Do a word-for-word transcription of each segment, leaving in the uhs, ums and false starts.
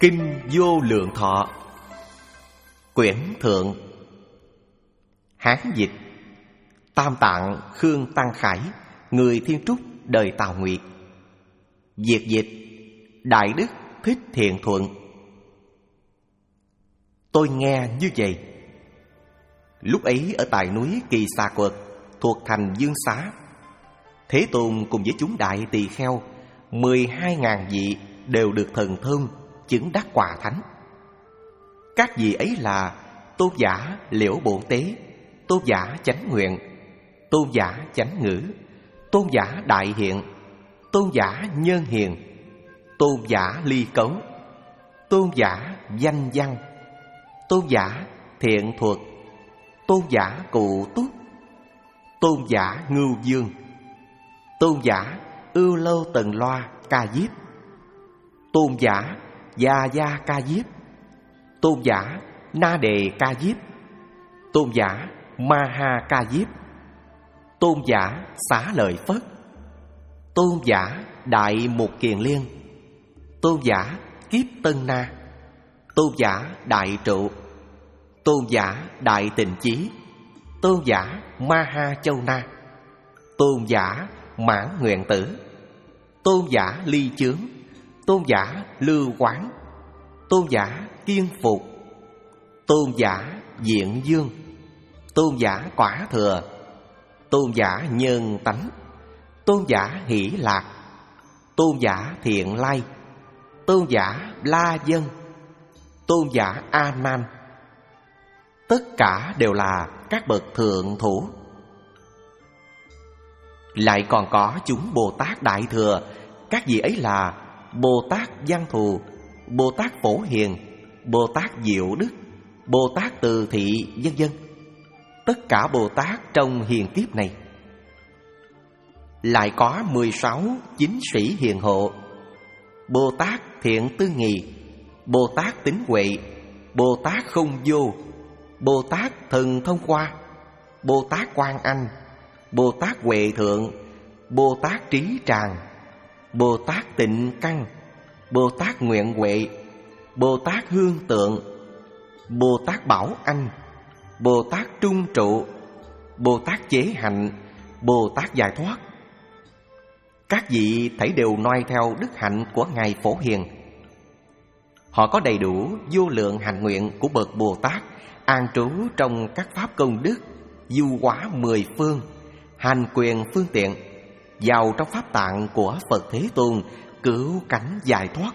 Kinh Vô Lượng Thọ, quyển thượng, Hán dịch, Tam Tạng Khương Tăng Khải, người Thiên Trúc đời Tào Nguyệt. Việt dịch Đại Đức Thích Thiện Thuận. Tôi nghe như vậy. Lúc ấy ở tại núi Kỳ Xà Quật thuộc thành Dương Xá, Thế Tôn cùng với chúng đại tỳ kheo mười hai ngàn vị đều được thần thông chứng đắc quả thánh. Các vị ấy là Tôn giả Liễu Bổn Tế, Tôn giả Chánh Nguyện, Tôn giả Chánh Ngữ, Tôn giả Đại Hiện, Tôn giả Nhân Hiền, Tôn giả Ly Cấu, Tôn giả Danh Văn, Tôn giả Thiện Thuật, Tôn giả Cụ Túc, Tôn giả Ngưu Dương, Tôn giả Ưu Lâu Tần Loa Ca Diếp, Tôn giả Gia Gia Ca Diếp, Tôn giả Na Đề Ca Diếp, Tôn giả Ma Ha Ca Diếp, Tôn giả Xá Lợi Phất, Tôn giả Đại Mục Kiền Liên, Tôn giả Kiếp Tân Na, Tôn giả Đại Trụ, Tôn giả Đại Tịnh Chí, Tôn giả Ma Ha Châu Na, Tôn giả Mãn Nguyện Tử, Tôn giả Ly Chướng, Tôn giả Lưu Quán, Tôn giả Kiên Phục, Tôn giả Diện Dương, Tôn giả Quả Thừa, Tôn giả Nhân Tánh, Tôn giả Hỷ Lạc, Tôn giả Thiện Lai, Tôn giả La Dân, Tôn giả A Nan. Tất cả đều là các bậc thượng thủ. Lại còn có chúng Bồ Tát Đại Thừa. Các vị ấy là Bồ Tát Văn Thù, Bồ Tát Phổ Hiền, Bồ Tát Diệu Đức, Bồ Tát Từ Thị, vân vân. Tất cả Bồ Tát trong hiền kiếp này. Lại có mười sáu chính sĩ hiền hộ: Bồ Tát Thiện Tư Nghì, Bồ Tát Tính Huệ, Bồ Tát Không Vô, Bồ Tát Thần Thông Qua, Bồ Tát Quan Anh, Bồ Tát Huệ Thượng, Bồ Tát Trí Tràng, Bồ Tát Tịnh Căn, Bồ Tát Nguyện Huệ, Bồ Tát Hương Tượng, Bồ Tát Bảo Anh, Bồ Tát Trung Trụ, Bồ Tát Chế Hạnh, Bồ Tát Giải Thoát. Các vị thảy đều noi theo đức hạnh của Ngài Phổ Hiền. Họ có đầy đủ vô lượng hạnh nguyện của bậc Bồ Tát, an trú trong các pháp công đức, du hóa mười phương, hành quyền phương tiện, vào trong pháp tạng của Phật Thế Tôn, cứu cánh giải thoát.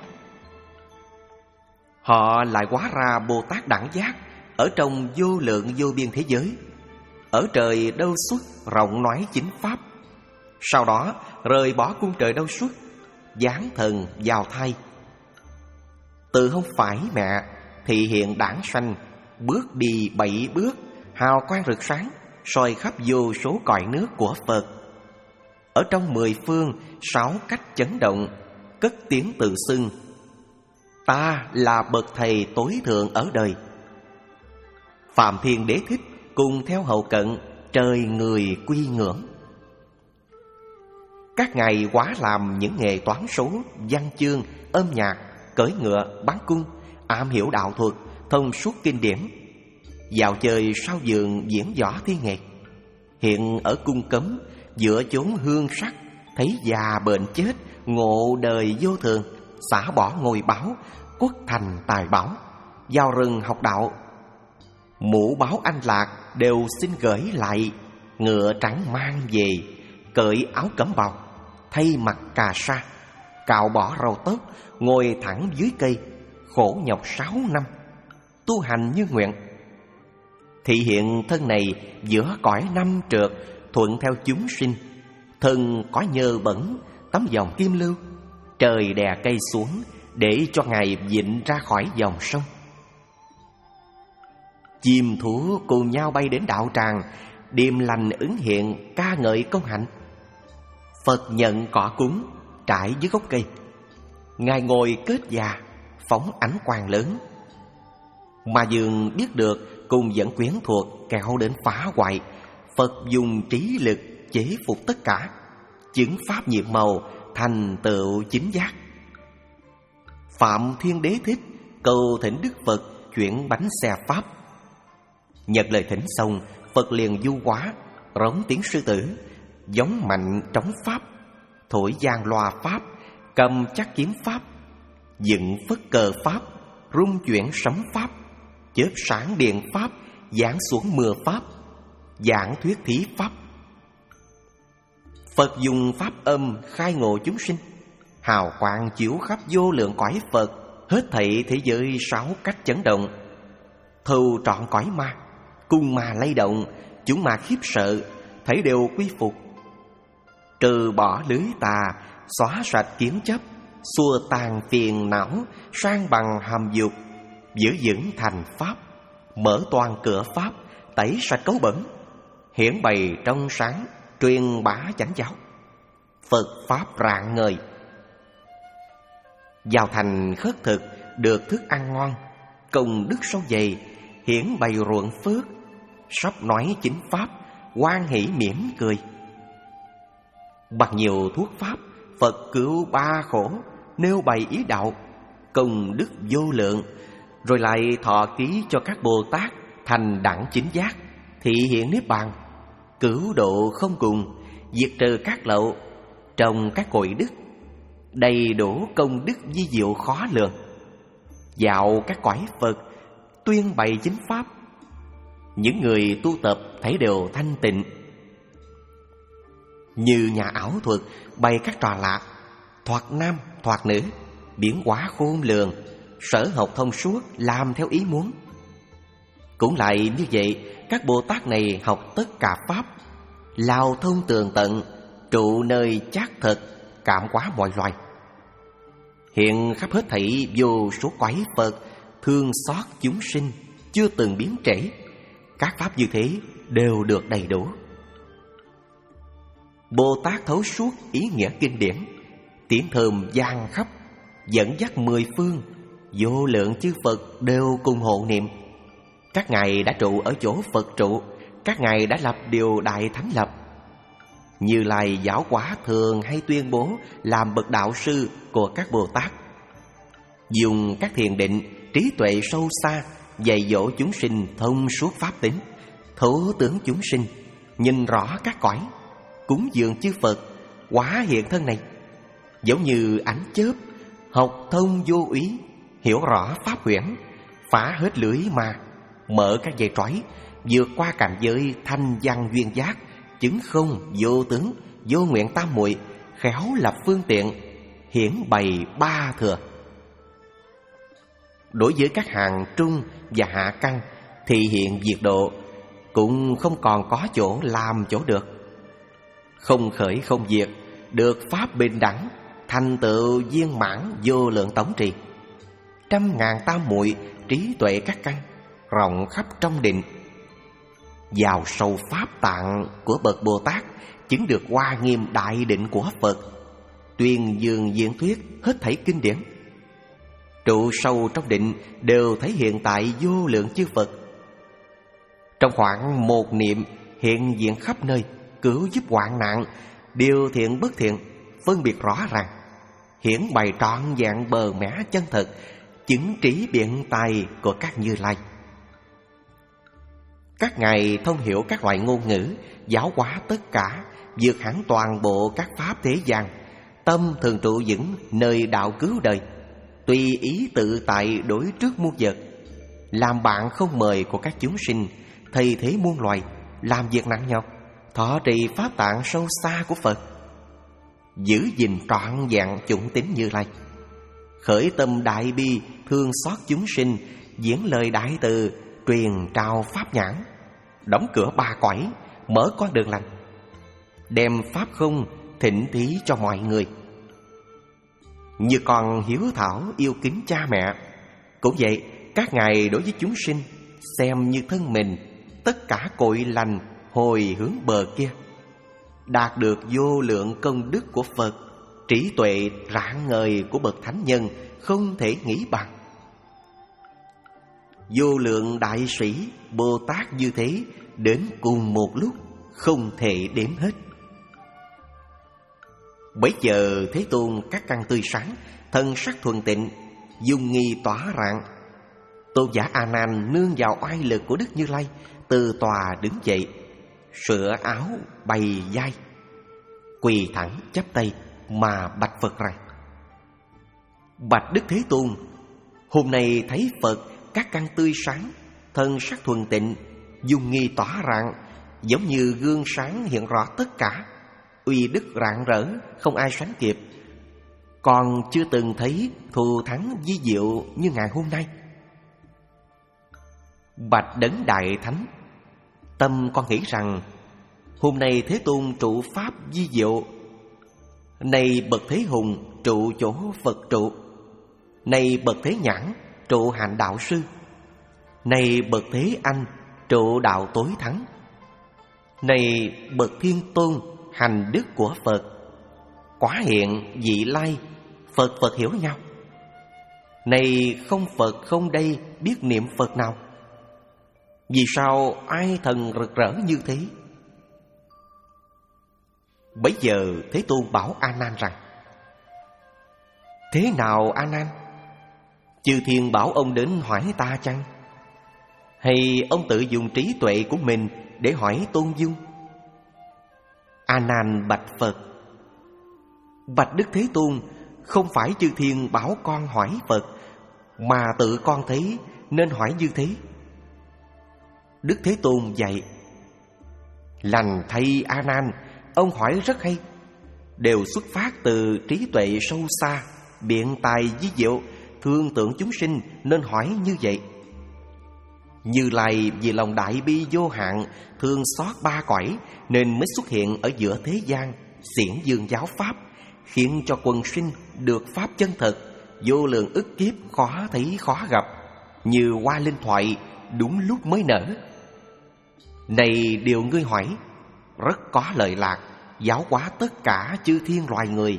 Họ lại hóa ra Bồ Tát đẳng giác ở trong vô lượng vô biên thế giới, ở trời đâu xuất rộng nói chính pháp. Sau đó rời bỏ cung trời đâu xuất, giáng thần vào thai. Từ không phải mẹ thị hiện đản sanh, bước đi bảy bước, hào quang rực sáng, soi khắp vô số cõi nước của Phật. Ở trong mười phương sáu cách chấn động, cất tiếng tự xưng: ta là bậc thầy tối thượng ở đời. Phạm Thiên Đế thích cùng theo hậu cận, trời người quy ngưỡng. Các ngài hóa làm những nghề toán số, văn chương, âm nhạc, cưỡi ngựa, bắn cung, am hiểu đạo thuật, thông suốt kinh điển, dạo chơi sau vườn diễn võ thi nghệ. Hiện ở cung cấm, giữa chốn hương sắc, thấy già bệnh chết, ngộ đời vô thường, xả bỏ ngôi báu, quốc thành tài bảo, vào rừng học đạo. Mũ báo anh lạc đều xin gửi lại, ngựa trắng mang về, cởi áo cẩm bào, thay mặt cà sa, cạo bỏ râu tóc, ngồi thẳng dưới cây, khổ nhọc sáu năm, tu hành như nguyện. Thị hiện thân này giữa cõi năm trượt, thuận theo chúng sinh. Thân có nhơ bẩn, tấm dòng kim lưu, trời đè cây xuống để cho ngài vịnh ra khỏi dòng sông. Chim thú cùng nhau bay đến đạo tràng, điềm lành ứng hiện, ca ngợi công hạnh. Phật nhận cỏ cúng trải dưới gốc cây, ngài ngồi kết già, phóng ánh quang lớn. Mà dường biết được cùng dẫn quyến thuộc kéo đến phá hoại. Phật dùng trí lực chế phục tất cả, chứng pháp nhiệm màu, thành tựu chính giác. Phạm Thiên Đế thích cầu thỉnh Đức Phật chuyển bánh xe Pháp. Nhận lời thỉnh xong, Phật liền du hóa, rống tiếng sư tử, giống mạnh trống Pháp, thổi giang loa Pháp, cầm chắc kiếm Pháp, dựng phất cờ Pháp, rung chuyển sấm Pháp, chớp sáng điện Pháp, giáng xuống mưa Pháp, giảng thuyết thí Pháp. Phật dùng Pháp âm khai ngộ chúng sinh, hào quang chiếu khắp vô lượng cõi Phật, hết thảy thế giới sáu cách chấn động, thâu trọn cõi ma, cung ma lay động, chúng ma khiếp sợ, thấy đều quy phục. Trừ bỏ lưới tà, xóa sạch kiến chấp, xua tan phiền não, sang bằng hàm dục, giữ vững thành Pháp, mở toàn cửa Pháp, tẩy sạch cấu bẩn, hiển bày trong sáng, truyền bá chánh giáo. Phật Pháp rạng ngời. Vào thành khất thực, được thức ăn ngon, công đức sâu dày, hiển bày ruộng phước, sắp nói chính Pháp, hoan hỷ mỉm cười. Bằng nhiều thuốc Pháp, Phật cứu ba khổ, nêu bày ý đạo, công đức vô lượng, rồi lại thọ ký cho các Bồ Tát thành đẳng chính giác, thị hiện niết bàn, cứu độ không cùng, diệt trừ các lậu, trồng các cội đức, đầy đủ công đức di diệu khó lường. Dạo các cõi Phật, tuyên bày chính Pháp, những người tu tập thấy đều thanh tịnh. Như nhà ảo thuật bày các trò lạ, thoạt nam thoạt nữ, biến hóa khôn lường, sở học thông suốt, làm theo ý muốn. Cũng lại như vậy, các Bồ Tát này học tất cả Pháp, lao thông tường tận, trụ nơi chát thật, cảm hóa mọi loài. Hiện khắp hết thảy vô số cõi Phật, thương xót chúng sinh, chưa từng biến trễ. Các Pháp như thế đều được đầy đủ. Bồ Tát thấu suốt ý nghĩa kinh điển, tiếng thơm vang khắp, dẫn dắt mười phương, vô lượng chư Phật đều cùng hộ niệm. Các ngài đã trụ ở chỗ Phật trụ, các ngài đã lập điều đại thánh lập. Như Lai Giáo Hóa thường hay tuyên bố làm bậc đạo sư của các Bồ Tát, dùng các thiền định, trí tuệ sâu xa, dạy dỗ chúng sinh thông suốt pháp tính, thấu tướng chúng sinh, nhìn rõ các cõi, cúng dường chư Phật, hóa hiện thân này, giống như ánh chớp, học thông vô úy, hiểu rõ pháp huyễn, phá hết lưới ma, mở các dây trói, vượt qua cảnh giới thanh văn duyên giác, chứng không vô tướng, vô nguyện tam muội, khéo lập phương tiện, hiển bày ba thừa. Đối với các hàng trung và hạ căn thì hiện diệt độ, cũng không còn có chỗ làm chỗ được. Không khởi không diệt, được pháp bình đẳng, thành tựu viên mãn vô lượng tổng trì. Trăm ngàn tam muội, trí tuệ các căn, rộng khắp trong định. Vào sâu pháp tạng của bậc Bồ Tát, chứng được hoa nghiêm đại định của Phật, tuyên dương diễn thuyết hết thảy kinh điển. Trụ sâu trong định đều thấy hiện tại vô lượng chư Phật. Trong khoảng một niệm hiện diện khắp nơi, cứu giúp hoạn nạn, điều thiện bất thiện, phân biệt rõ ràng, hiển bày trọn vẹn bờ mẽ chân thật, chứng trí biện tài của các Như Lai. Các ngài thông hiểu các loại ngôn ngữ, giáo hóa tất cả, vượt hẳn toàn bộ các pháp thế gian, tâm thường trụ vững nơi đạo cứu đời, tùy ý tự tại đối trước muôn vật, làm bạn không mời của các chúng sinh, thầy thế muôn loài, làm việc nặng nhọc, thọ trì pháp tạng sâu xa của Phật, giữ gìn trọn vẹn chủng tín Như Lai, khởi tâm đại bi thương xót chúng sinh, diễn lời đại từ, truyền trao pháp nhãn, đóng cửa ba cõi, mở con đường lành, đem pháp không thịnh thí cho mọi người. Như con hiếu thảo yêu kính cha mẹ, cũng vậy các ngài đối với chúng sinh xem như thân mình, tất cả cội lành hồi hướng bờ kia, đạt được vô lượng công đức của Phật, trí tuệ rạng ngời của bậc thánh nhân không thể nghĩ bằng. Vô lượng đại sĩ Bồ Tát như thế đến cùng một lúc, không thể đếm hết. Bấy giờ Thế Tôn các căn tươi sáng, thân sắc thuần tịnh, dung nghi tỏa rạng, Tôn giả A Nan nương vào oai lực của Đức Như Lai, từ tòa đứng dậy, sửa áo bày vai, quỳ thẳng chắp tay mà bạch Phật rằng: Bạch Đức Thế Tôn, hôm nay thấy Phật các căn tươi sáng, thân sắc thuần tịnh, dung nghi tỏa rạng, giống như gương sáng hiện rõ tất cả, uy đức rạng rỡ, không ai sánh kịp. Con chưa từng thấy thù thắng vi diệu như ngày hôm nay. Bạch Đấng Đại Thánh, tâm con nghĩ rằng hôm nay Thế Tôn trụ pháp vi diệu. Này bậc Thế Hùng trụ chỗ Phật trụ. Này bậc Thế Nhãn trụ hành đạo sư. Này bậc Thế Anh trụ đạo tối thắng. Này bậc Thiên Tôn hành đức của Phật. Quả hiện vị lai, Phật Phật hiểu nhau. Này không Phật không đây biết niệm Phật nào. Vì sao ai thần rực rỡ như thế? Bấy giờ Thế Tôn bảo A Nan rằng: Thế nào A Nan? Chư thiên bảo ông đến hỏi ta chăng? Hay ông tự dùng trí tuệ của mình để hỏi Tôn Dung? A Nan bạch Phật: Bạch Đức Thế Tôn, không phải chư thiên bảo con hỏi Phật, mà tự con thấy nên hỏi như thế. Đức Thế Tôn dạy: Lành thay A Nan, ông hỏi rất hay, đều xuất phát từ trí tuệ sâu xa, biện tài ví diệu, thương tưởng chúng sinh nên hỏi như vậy. Như Lai vì lòng đại bi vô hạn, thương xót ba cõi, nên mới xuất hiện ở giữa thế gian, xiển dương giáo pháp, khiến cho quần sinh được pháp chân thật, vô lượng ức kiếp khó thấy khó gặp, như hoa linh thoại đúng lúc mới nở. Này điều ngươi hỏi rất có lợi lạc, giáo hóa tất cả chư thiên loài người.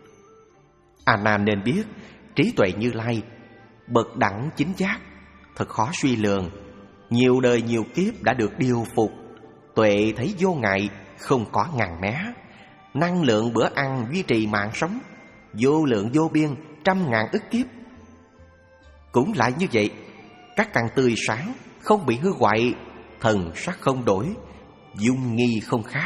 A Nan nên biết trí tuệ Như Lai bậc đẳng chính giác, thật khó suy lường, nhiều đời nhiều kiếp đã được điều phục, tuệ thấy vô ngại, không có ngàn mé, năng lượng bữa ăn duy trì mạng sống, vô lượng vô biên, trăm ngàn ức kiếp. Cũng lại như vậy, các căn tươi sáng, không bị hư hoại, thần sắc không đổi, dung nghi không khác.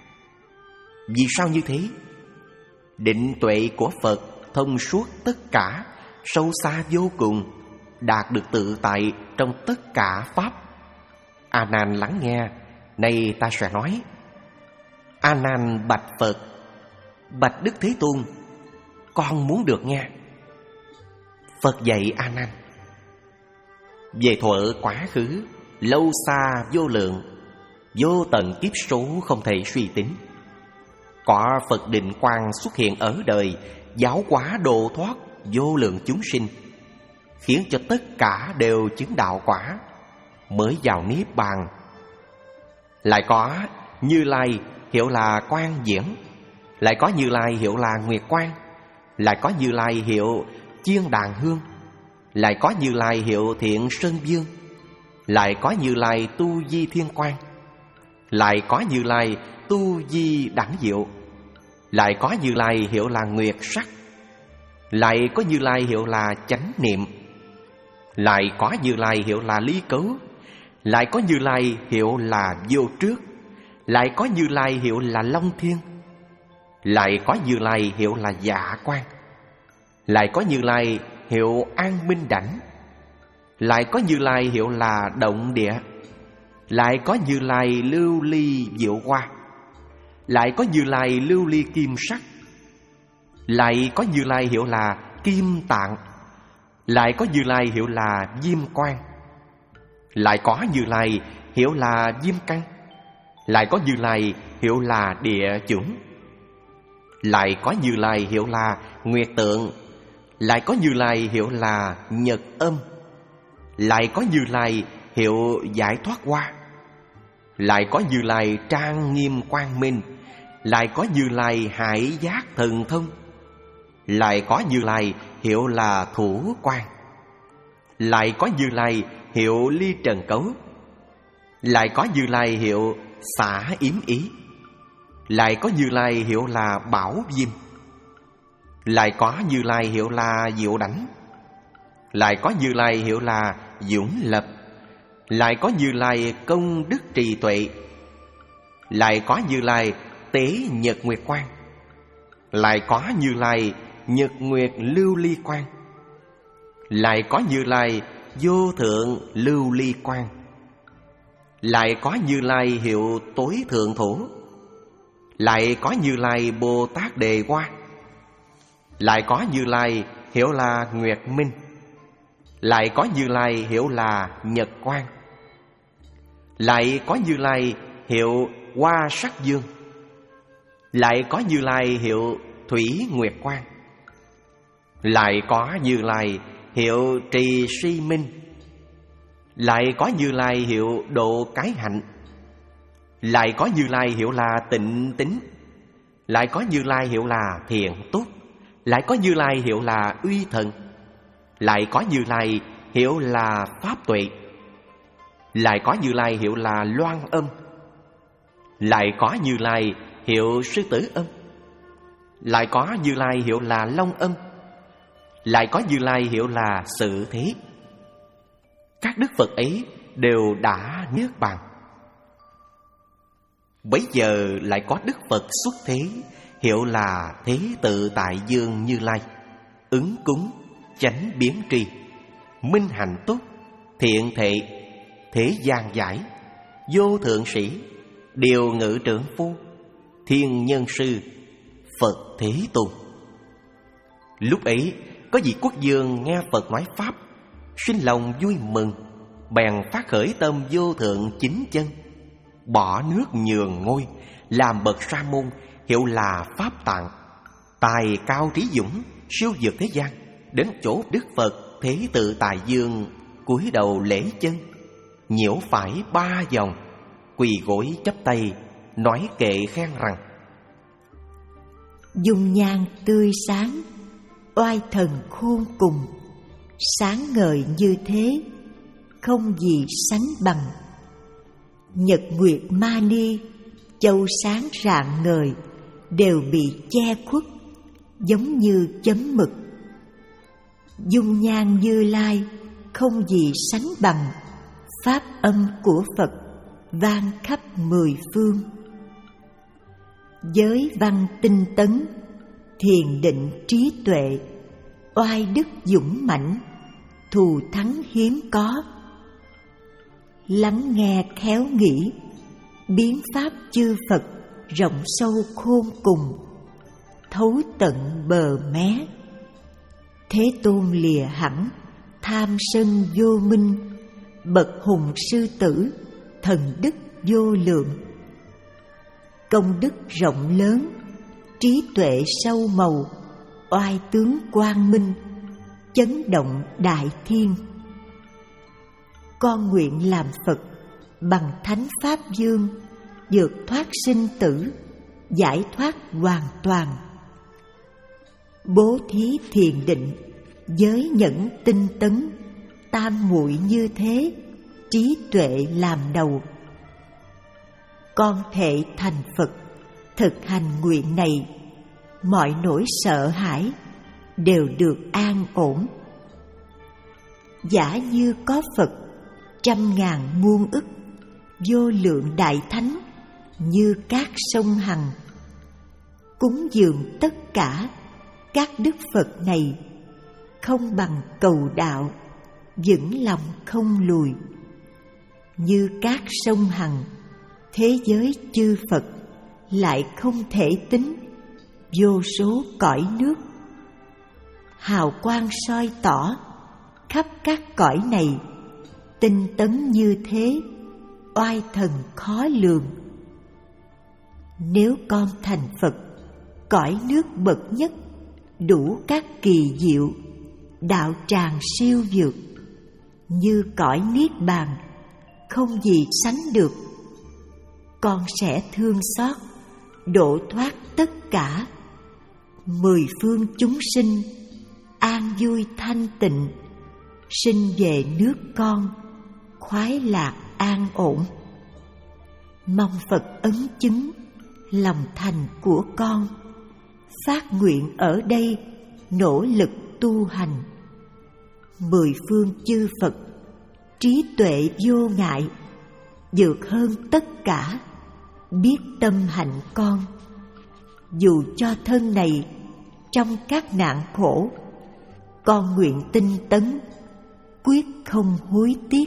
Vì sao như thế? Định tuệ của Phật thông suốt tất cả, sâu xa vô cùng, đạt được tự tại trong tất cả pháp. A Nan lắng nghe, nay ta sẽ nói. A Nan bạch Phật: Bạch Đức Thế Tôn, con muốn được nghe. Phật dạy A Nan: Về thuở quá khứ, lâu xa vô lượng, vô tận kiếp số không thể suy tính, có Phật định quang xuất hiện ở đời, giáo hóa độ thoát vô lượng chúng sinh, khiến cho tất cả đều chứng đạo quả, mới vào niết bàn. Lại có Như Lai hiệu là Quang Diễn, lại có Như Lai hiệu là Nguyệt Quang, lại có Như Lai hiệu Chiên Đàn Hương, lại có Như Lai hiệu Thiện Sơn Dương, lại có Như Lai Tu Di Thiên Quang, lại có Như Lai Tu Di Đẳng Diệu, lại có Như Lai hiệu là Nguyệt Sắc, lại có Như Lai hiệu là Chánh Niệm, lại có Như Lai hiệu là Lý Cấu, lại có Như Lai hiệu là Vô Trước, lại có Như Lai hiệu là Long Thiên, lại có Như Lai hiệu là Dạ Quang, lại có Như Lai hiệu An Minh Đảnh, lại có Như Lai hiệu là Động Địa, lại có Như Lai Lưu Ly Diệu Hoa, lại có Như Lai Lưu Ly Kim Sắc, lại có Như Lai hiệu là Kim Tạng, lại có Như Lai hiệu là Diêm Quang, lại có Như Lai hiệu là Diêm Căn, lại có Như Lai hiệu là Địa Chủng, lại có Như Lai hiệu là Nguyệt Tượng, lại có Như Lai hiệu là Nhật Âm, lại có Như Lai hiệu Giải Thoát Hoa, lại có Như Lai Trang Nghiêm Quang Minh, lại có Như Lai Hải Giác Thần Thông, lại có Như Lai hiệu là Thủ Quang, lại có Như Lai hiệu Ly Trần Cấu, lại có Như Lai hiệu Xả Yếm Ý, lại có Như Lai hiệu là Bảo Diêm, lại có Như Lai hiệu là Diệu Đảnh, lại có Như Lai hiệu là dũng lập, lại có Như Lai công đức trì tuệ, lại có Như Lai tế nhật nguyệt quang, lại có Như Lai nhật nguyệt lưu ly quang, lại có Như Lai vô thượng lưu ly quang, lại có Như Lai hiệu tối thượng thổ, lại có Như Lai Bồ Tát Đề Hoa, lại có Như Lai hiệu là Nguyệt Minh, lại có Như Lai hiệu là Nhật Quang, lại có Như Lai hiệu Hoa Sắc Dương, lại có Như Lai hiệu Thủy Nguyệt Quang, lại có Như Lai hiệu Trì Si Minh, lại có Như Lai hiệu Độ Cái Hạnh, lại có Như Lai hiệu là Tịnh Tín, lại có Như Lai hiệu là Thiện Tốt, lại có Như Lai hiệu là Uy Thần, lại có Như Lai hiệu là Pháp Tuệ, lại có Như Lai hiệu là Loan Âm, lại có Như Lai hiệu Sư Tử Âm, lại có Như Lai hiệu là Long Âm, lại có Như Lai hiệu là Sự Thế. Các đức Phật ấy đều đã niết bàn. Bấy giờ lại có Đức Phật xuất thế, hiệu là Thế Tự Tại Dương Như Lai, ứng cúng, chánh biến tri, minh hạnh tốt, thiện thệ, thế gian giải, vô thượng sĩ, điều ngự trưởng phu, thiên nhân sư, Phật Thế Tôn. Lúc ấy có vị quốc vương nghe Phật nói pháp, sinh lòng vui mừng, bèn phát khởi tâm vô thượng chính chân, bỏ nước nhường ngôi, làm bậc sa môn, hiệu là Pháp Tạng, tài cao trí dũng, siêu vượt thế gian, đến chỗ Đức Phật Thế Tự Tại Dương, cúi đầu lễ chân, nhiễu phải ba vòng, quỳ gối chắp tay, nói kệ khen rằng: dung nhan tươi sáng, oai thần khôn cùng, sáng ngời như thế, không gì sánh bằng. Nhật nguyệt ma ni, châu sáng rạng ngời, đều bị che khuất, giống như chấm mực. Dung nhan Như Lai, không gì sánh bằng, pháp âm của Phật vang khắp mười phương. Giới văn tinh tấn, thiền định trí tuệ, oai đức dũng mãnh, thù thắng hiếm có. Lắng nghe khéo nghĩ, biến pháp chư Phật rộng sâu khôn cùng, thấu tận bờ mé. Thế Tôn lìa hẳn tham sân vô minh, bậc hùng sư tử, thần đức vô lượng. Công đức rộng lớn, trí tuệ sâu màu, oai tướng quang minh, chấn động đại thiên. Con nguyện làm Phật bằng thánh pháp dương, vượt thoát sinh tử, giải thoát hoàn toàn. Bố thí thiền định, giới nhẫn tinh tấn, tam muội như thế, trí tuệ làm đầu. Con thệ thành Phật, thực hành nguyện này, mọi nỗi sợ hãi đều được an ổn. Giả như có Phật trăm ngàn muôn ức, vô lượng đại thánh như các sông Hằng, cúng dường tất cả các đức Phật này, không bằng cầu đạo, vững lòng không lùi. Như các sông Hằng, thế giới chư Phật lại không thể tính, vô số cõi nước. Hào quang soi tỏ khắp các cõi này, tinh tấn như thế, oai thần khó lường. Nếu con thành Phật, cõi nước bậc nhất, đủ các kỳ diệu, đạo tràng siêu vượt, như cõi niết bàn, không gì sánh được. Con sẽ thương xót, độ thoát tất cả mười phương chúng sinh, an vui thanh tịnh, sinh về nước con, khoái lạc an ổn. Mong Phật ấn chứng lòng thành của con, phát nguyện ở đây nỗ lực tu hành. Mười phương chư Phật trí tuệ vô ngại, vượt hơn tất cả, biết tâm hạnh con. Dù cho thân này trong các nạn khổ, con nguyện tinh tấn, quyết không hối tiếc.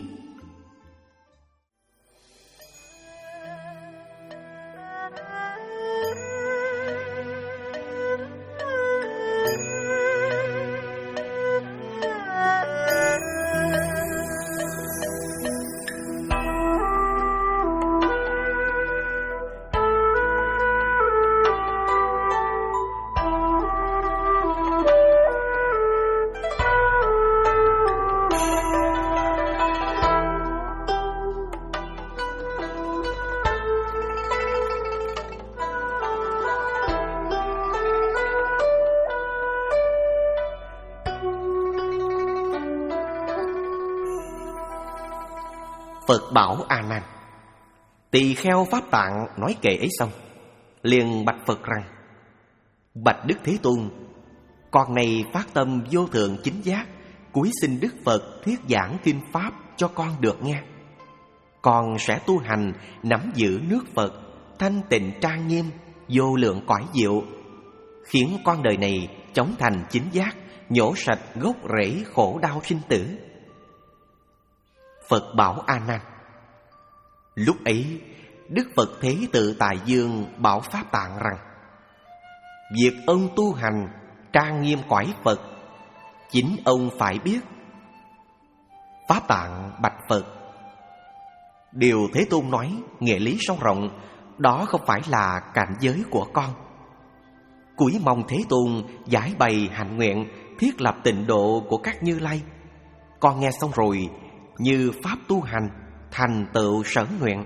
Phật bảo A Nan. Tỳ kheo Pháp Tạng nói kệ ấy xong, liền bạch Phật rằng: Bạch Đức Thế Tôn, con này phát tâm vô thượng chính giác, cúi xin Đức Phật thuyết giảng kinh pháp cho con được nghe. Con sẽ tu hành nắm giữ nước Phật, thanh tịnh trang nghiêm, vô lượng cõi diệu, khiến con đời này chóng thành chính giác, nhổ sạch gốc rễ khổ đau sinh tử. Phật bảo A Nan. Lúc ấy Đức Phật Thế Tự Tại Dương bảo Pháp Tạng rằng: Việc ông tu hành trang nghiêm cõi Phật, chính ông phải biết. Pháp Tạng bạch Phật: Điều Thế Tôn nói nghĩa lý sâu rộng, đó không phải là cảnh giới của con. Cúi mong Thế Tôn giải bày hạnh nguyện, thiết lập tịnh độ của các Như Lai. Con nghe xong rồi, như pháp tu hành, thành tựu sở nguyện.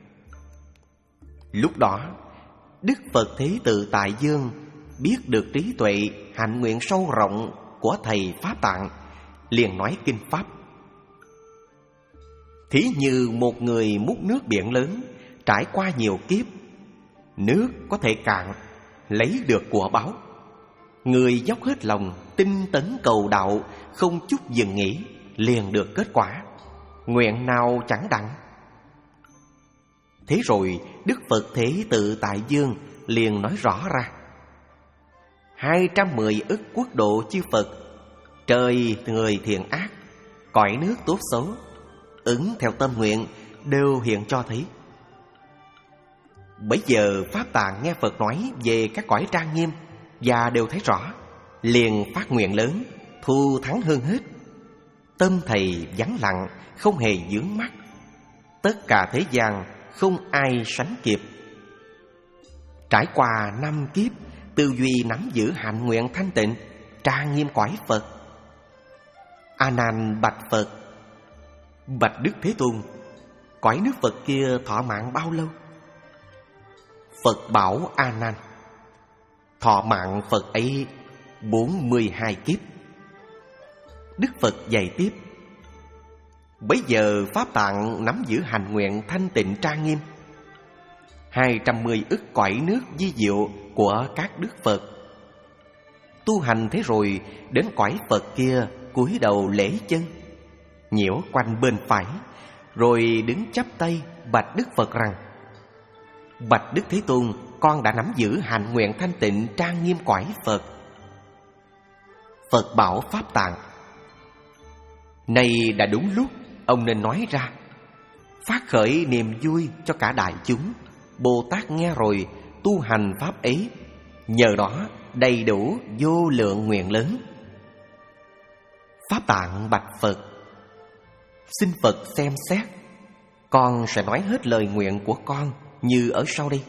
Lúc đó Đức Phật Thế Tự Tại Dương biết được trí tuệ hạnh nguyện sâu rộng của thầy Pháp Tạng, liền nói kinh pháp: Thí như một người múc nước biển lớn, trải qua nhiều kiếp, nước có thể cạn, lấy được của báu. Người dốc hết lòng tinh tấn cầu đạo, không chút dừng nghỉ, liền được kết quả, nguyện nào chẳng đặng. Thế rồi Đức Phật Thế Tự Tại Dương liền nói rõ ra: Hai trăm mười ức quốc độ chư Phật, trời người thiện ác, cõi nước tốt xấu, ứng theo tâm nguyện đều hiện cho thấy. Bấy giờ Pháp Tạng nghe Phật nói về các cõi trang nghiêm và đều thấy rõ, liền phát nguyện lớn, thù thắng hơn hết. Tâm thầy vắng lặng, không hề vướng mắc, tất cả thế gian không ai sánh kịp. Trải qua năm kiếp, tư duy nắm giữ hạnh nguyện thanh tịnh, trang nghiêm cõi Phật. A Nan bạch Phật: Bạch Đức Thế Tôn, cõi nước Phật kia thọ mạng bao lâu? Phật bảo A Nan: Thọ mạng Phật ấy bốn mươi hai kiếp. Đức Phật dạy tiếp: Bấy giờ Pháp Tạng nắm giữ hạnh nguyện thanh tịnh trang nghiêm, hai trăm mươi ức cõi nước vi diệu của các Đức Phật. Tu hành thế rồi, đến cõi Phật kia cúi đầu lễ chân, nhiễu quanh bên phải, rồi đứng chắp tay bạch Đức Phật rằng: Bạch Đức Thế Tôn, con đã nắm giữ hạnh nguyện thanh tịnh trang nghiêm cõi Phật. Phật bảo Pháp Tạng: Này đã đúng lúc ông nên nói ra, phát khởi niềm vui cho cả đại chúng. Bồ Tát nghe rồi tu hành pháp ấy, nhờ đó đầy đủ vô lượng nguyện lớn. Pháp Tạng bạch Phật: Xin Phật xem xét, con sẽ nói hết lời nguyện của con như ở sau đây.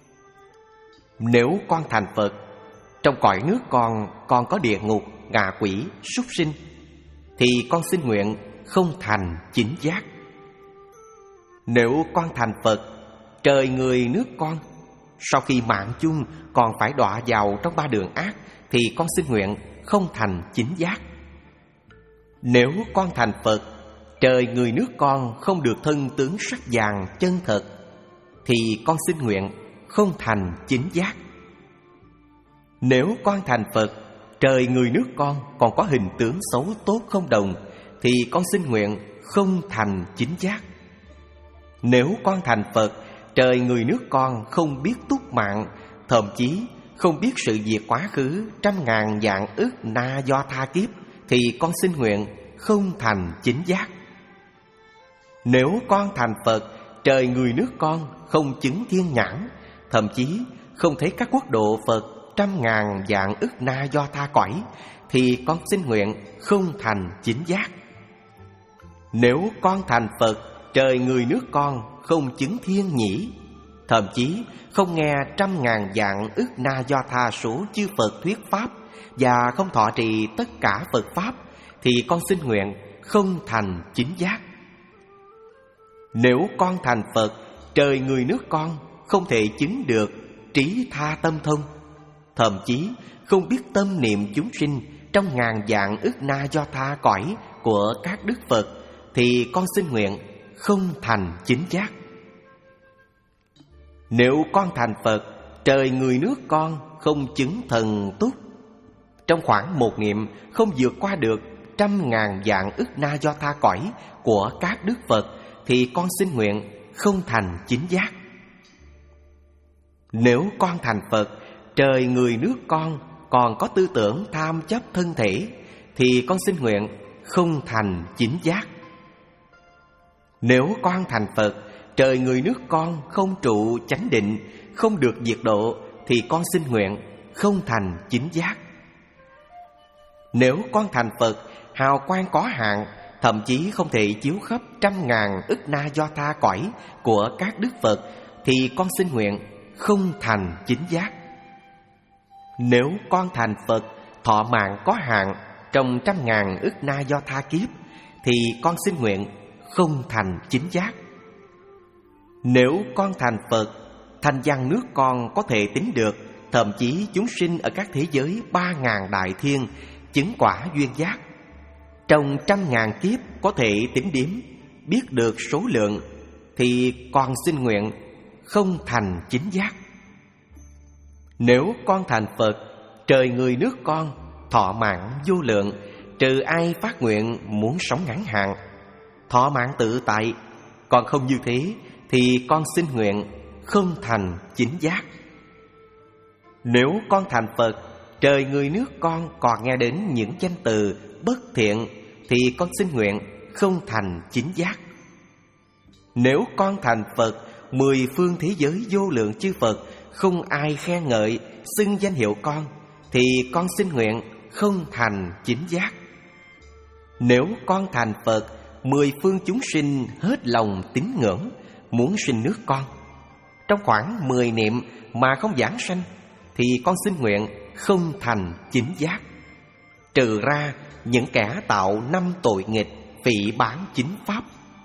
Nếu con thành Phật, trong cõi nước con còn có địa ngục, ngạ quỷ, súc sinh, thì con xin nguyện không thành chính giác. Nếu con thành Phật, trời người nước con sau khi mạng chung còn phải đọa vào trong ba đường ác, thì con xin nguyện không thành chính giác. Nếu con thành Phật, trời người nước con không được thân tướng sắc vàng chân thật, thì con xin nguyện không thành chính giác. Nếu con thành Phật, trời người nước con còn có hình tướng xấu tốt không đồng, thì con xin nguyện không thành chính giác. Nếu con thành Phật, trời người nước con không biết túc mạng, thậm chí không biết sự việc quá khứ trăm ngàn vạn ức na do tha kiếp, thì con xin nguyện không thành chính giác. Nếu con thành Phật, trời người nước con không chứng thiên nhãn, thậm chí không thấy các quốc độ Phật trăm ngàn vạn ức na do tha cõi, thì con xin nguyện không thành chính giác. Nếu con thành Phật, trời người nước con không chứng thiên nhĩ, thậm chí không nghe trăm ngàn vạn ức na do tha số chư Phật thuyết pháp, và không thọ trì tất cả Phật pháp, thì con xin nguyện không thành chính giác. Nếu con thành Phật, trời người nước con không thể chứng được trí tha tâm thông, thậm chí không biết tâm niệm chúng sinh trong ngàn vạn ức na do tha cõi của các đức Phật, thì con xin nguyện không thành chính giác. Nếu con thành Phật, trời người nước con không chứng thần túc, trong khoảng một niệm không vượt qua được trăm ngàn vạn ức na do tha cõi của các đức Phật, thì con xin nguyện không thành chính giác. Nếu con thành Phật, trời người nước con còn có tư tưởng tham chấp thân thể, thì con xin nguyện không thành chính giác. Nếu con thành Phật, trời người nước con không trụ chánh định, không được diệt độ, thì con xin nguyện không thành chính giác. Nếu con thành Phật, hào quang có hạn, thậm chí không thể chiếu khắp trăm ngàn ức na do tha cõi của các đức Phật, thì con xin nguyện không thành chính giác. Nếu con thành Phật, thọ mạng có hạn trong trăm ngàn ức na do tha kiếp, thì con xin nguyện không thành chính giác. Nếu con thành Phật, thanh văn nước con có thể tính được, thậm chí chúng sinh ở các thế giới ba ngàn đại thiên chứng quả duyên giác, trong trăm ngàn kiếp có thể tính điếm, biết được số lượng, thì con xin nguyện không thành chính giác. Nếu con thành Phật, trời người nước con thọ mạng vô lượng, trừ ai phát nguyện muốn sống ngắn hạn, thọ mạng tự tại, còn không như thế, thì con xin nguyện không thành chính giác. Nếu con thành Phật, trời người nước con còn nghe đến những danh từ bất thiện, thì con xin nguyện không thành chính giác. Nếu con thành Phật, mười phương thế giới vô lượng chư Phật không ai khen ngợi xưng danh hiệu con, thì con xin nguyện không thành chính giác. Nếu con thành Phật, mười phương chúng sinh hết lòng tín ngưỡng muốn sinh nước con, trong khoảng mười niệm mà không giảng sanh, thì con xin nguyện không thành chính giác. Trừ ra những kẻ tạo năm tội nghịch, phỉ báng chính pháp.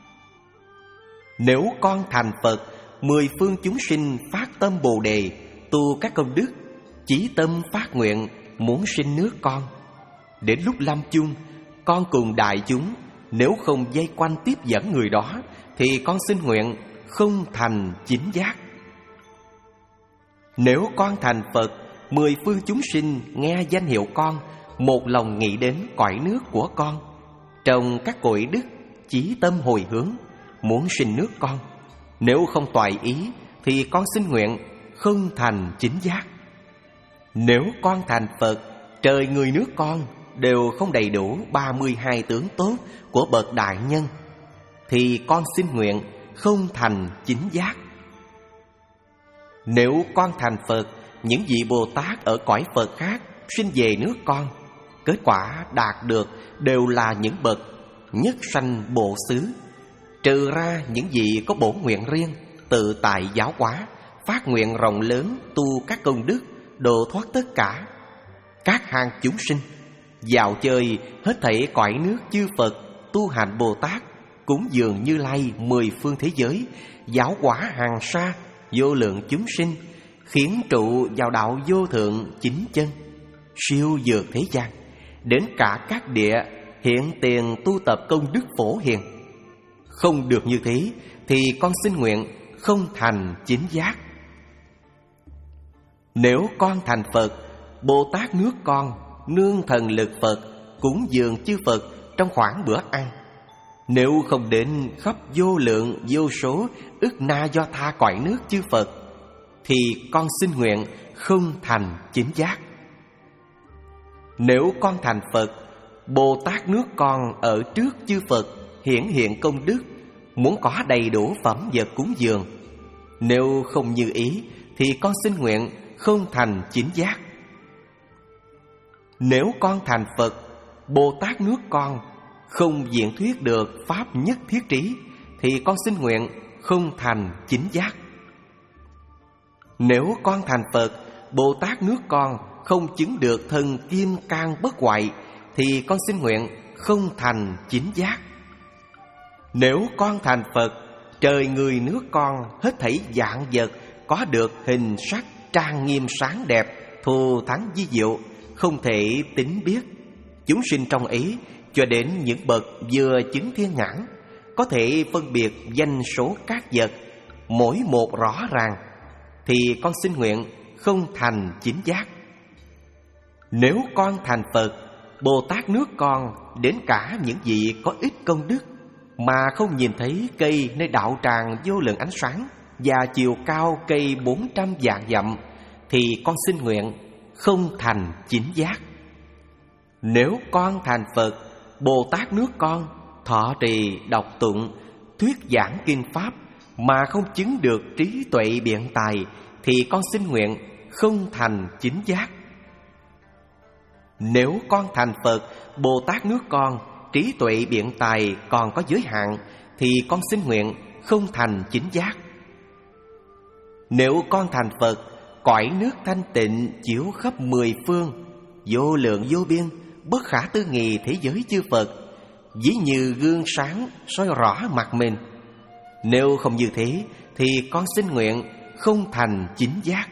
Nếu con thành Phật, mười phương chúng sinh phát tâm Bồ Đề, tu các công đức, chí tâm phát nguyện muốn sinh nước con. Đến lúc lâm chung, con cùng đại chúng nếu không vây quanh tiếp dẫn người đó, thì con xin nguyện không thành chính giác. Nếu con thành Phật, mười phương chúng sinh nghe danh hiệu con, một lòng nghĩ đến cõi nước của con, trong các cội đức chí tâm hồi hướng muốn sinh nước con. Nếu không toại ý, thì con xin nguyện không thành chính giác. Nếu con thành Phật, trời người nước con đều không đầy đủ ba mươi hai tướng tốt của bậc đại nhân, thì con xin nguyện không thành chính giác. Nếu con thành Phật, những vị Bồ Tát ở cõi Phật khác sinh về nước con, kết quả đạt được đều là những bậc nhất sanh bộ xứ. Trừ ra những vị có bổn nguyện riêng, tự tại giáo hóa, phát nguyện rộng lớn, tu các công đức, độ thoát tất cả các hàng chúng sinh, dạo chơi hết thảy cõi nước chư Phật, tu hành Bồ Tát, cúng dường Như Lai mười phương thế giới, giáo hóa hàng sa vô lượng chúng sinh, khiến trụ vào đạo vô thượng chính chân, siêu dược thế gian, đến cả các địa hiện tiền tu tập công đức phổ hiền. Không được như thế, thì con xin nguyện không thành chính giác. Nếu con thành Phật, Bồ Tát nước con nương thần lực Phật cúng dường chư Phật trong khoảng bữa ăn, Nếu không đến khắp vô lượng vô số ức na do tha cõi nước chư Phật, thì con xin nguyện không thành chính giác. Nếu con thành Phật, Bồ Tát nước con ở trước chư Phật hiển hiện công đức, muốn có đầy đủ phẩm vật cúng dường. Nếu không như ý, thì con xin nguyện không thành chính giác. Nếu con thành Phật, Bồ Tát nước con không diễn thuyết được pháp nhất thiết trí, thì con xin nguyện không thành chính giác. Nếu con thành Phật, Bồ Tát nước con không chứng được thân kim cang bất hoại, thì con xin nguyện không thành chính giác. Nếu con thành Phật, trời người nước con hết thảy dạng vật có được hình sắc trang nghiêm sáng đẹp, thù thắng vi diệu, không thể tính biết. Chúng sinh trong ấy cho đến những bậc vừa chứng thiên nhãn, có thể phân biệt danh số các vật mỗi một rõ ràng, thì con xin nguyện không thành chính giác. Nếu con thành Phật, Bồ Tát nước con đến cả những vị có ít công đức mà không nhìn thấy cây nơi đạo tràng vô lượng ánh sáng và chiều cao cây bốn trăm vạn dặm, thì con xin nguyện không thành chính giác. Nếu con thành Phật, Bồ Tát nước con thọ trì đọc tụng thuyết giảng kinh pháp mà không chứng được trí tuệ biện tài, thì con xin nguyện không thành chính giác. Nếu con thành Phật, Bồ Tát nước con trí tuệ biện tài còn có giới hạn, thì con xin nguyện không thành chính giác. Nếu con thành Phật, cõi nước thanh tịnh chiếu khắp mười phương, vô lượng vô biên bất khả tư nghị thế giới chư Phật, ví như gương sáng soi rõ mặt mình. Nếu không như thế, thì con xin nguyện không thành chính giác.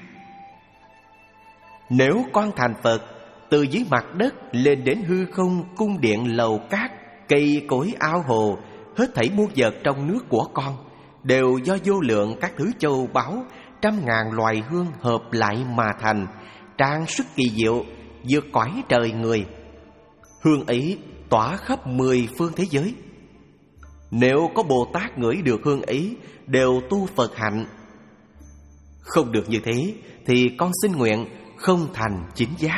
Nếu con thành Phật, từ dưới mặt đất lên đến hư không, cung điện lầu cát, cây cối ao hồ, hết thảy muôn vật trong nước của con đều do vô lượng các thứ châu báu, trăm ngàn loài hương hợp lại mà thành, trang sức kỳ diệu vượt cõi trời người. Hương ấy tỏa khắp mười phương thế giới. Nếu có Bồ Tát ngửi được hương ấy, đều tu Phật hạnh. Không được như thế, thì con xin nguyện không thành chính giác.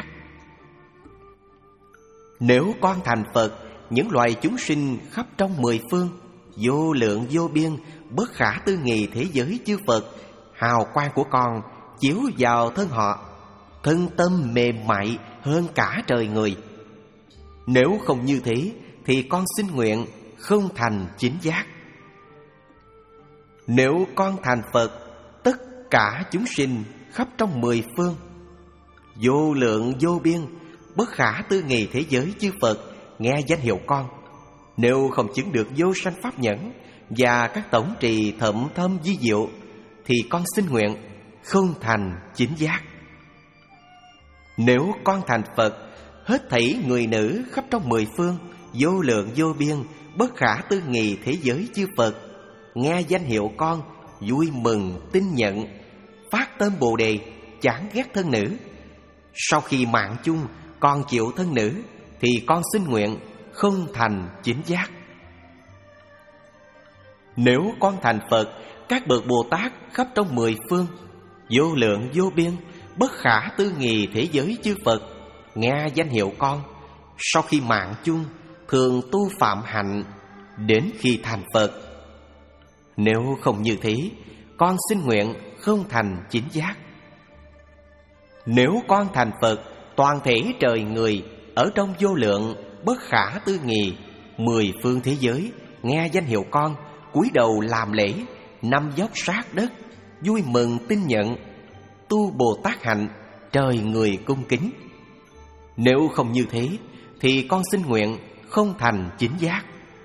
Nếu con thành Phật, những loài chúng sinh khắp trong mười phương, vô lượng vô biên bất khả tư nghị thế giới chư Phật, hào quang của con chiếu vào thân họ, thân tâm mềm mại hơn cả trời người. Nếu không như thế, thì con xin nguyện không thành chính giác. Nếu con thành Phật, tất cả chúng sinh khắp trong mười phương, vô lượng vô biên bất khả tư nghị thế giới chư Phật nghe danh hiệu con, nếu không chứng được vô sanh pháp nhẫn và các tổng trì thậm thâm vi diệu, thì con xin nguyện không thành chính giác. Nếu con thành Phật, hết thảy người nữ khắp trong mười phương, vô lượng vô biên bất khả tư nghị thế giới chư Phật nghe danh hiệu con, vui mừng tin nhận, phát tâm Bồ Đề, chán ghét thân nữ. Sau khi mạng chung con chịu thân nữ, thì con xin nguyện không thành chính giác. Nếu con thành Phật, các bậc Bồ Tát khắp trong mười phương, vô lượng vô biên bất khả tư nghị thế giới chư Phật nghe danh hiệu con, sau khi mạng chung thường tu phạm hạnh đến khi thành Phật. Nếu không như thế, con xin nguyện không thành chính giác. Nếu con thành Phật, toàn thể trời người ở trong vô lượng bất khả tư nghị mười phương thế giới nghe danh hiệu con, cúi đầu làm lễ, nằm dốc sát đất, vui mừng tin nhận, tu Bồ Tát hạnh, trời người cung kính. Nếu không như thế, thì con xin nguyện không thành chính giác.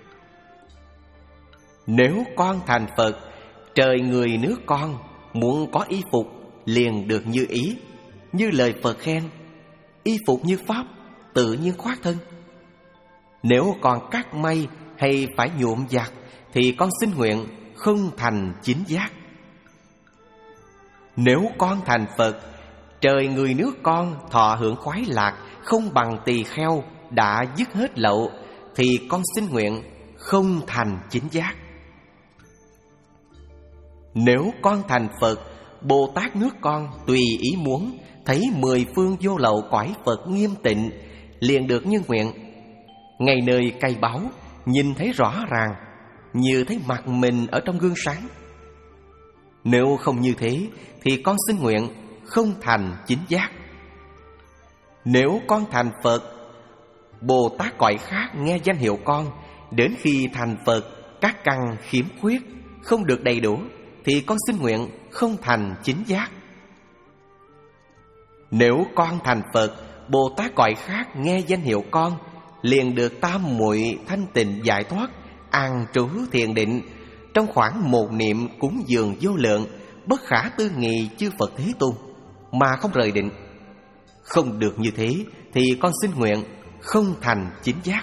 Nếu con thành Phật, trời người nước con muốn có y phục liền được như ý, như lời Phật khen, y phục như pháp tự nhiên khoác thân. Nếu còn cắt may hay phải nhuộm giặt, thì con xin nguyện không thành chính giác. Nếu con thành Phật, trời người nước con thọ hưởng khoái lạc không bằng tỳ kheo đã dứt hết lậu, thì con xin nguyện không thành chính giác. Nếu con thành Phật, Bồ Tát nước con tùy ý muốn, thấy mười phương vô lậu cõi Phật nghiêm tịnh, liền được như nguyện. Ngày nơi cây báu, nhìn thấy rõ ràng, như thấy mặt mình ở trong gương sáng. Nếu không như thế, thì con xin nguyện không thành chính giác. Nếu con thành Phật, Bồ Tát cõi khác nghe danh hiệu con, đến khi thành Phật, các căn khiếm khuyết không được đầy đủ, thì con xin nguyện không thành chính giác. Nếu con thành Phật, Bồ Tát cõi khác nghe danh hiệu con, liền được tam muội thanh tịnh giải thoát, an trú thiền định, trong khoảng một niệm cúng dường vô lượng, bất khả tư nghị chư Phật Thế Tôn, mà không rời định. Không được như thế, thì con xin nguyện không thành chính giác.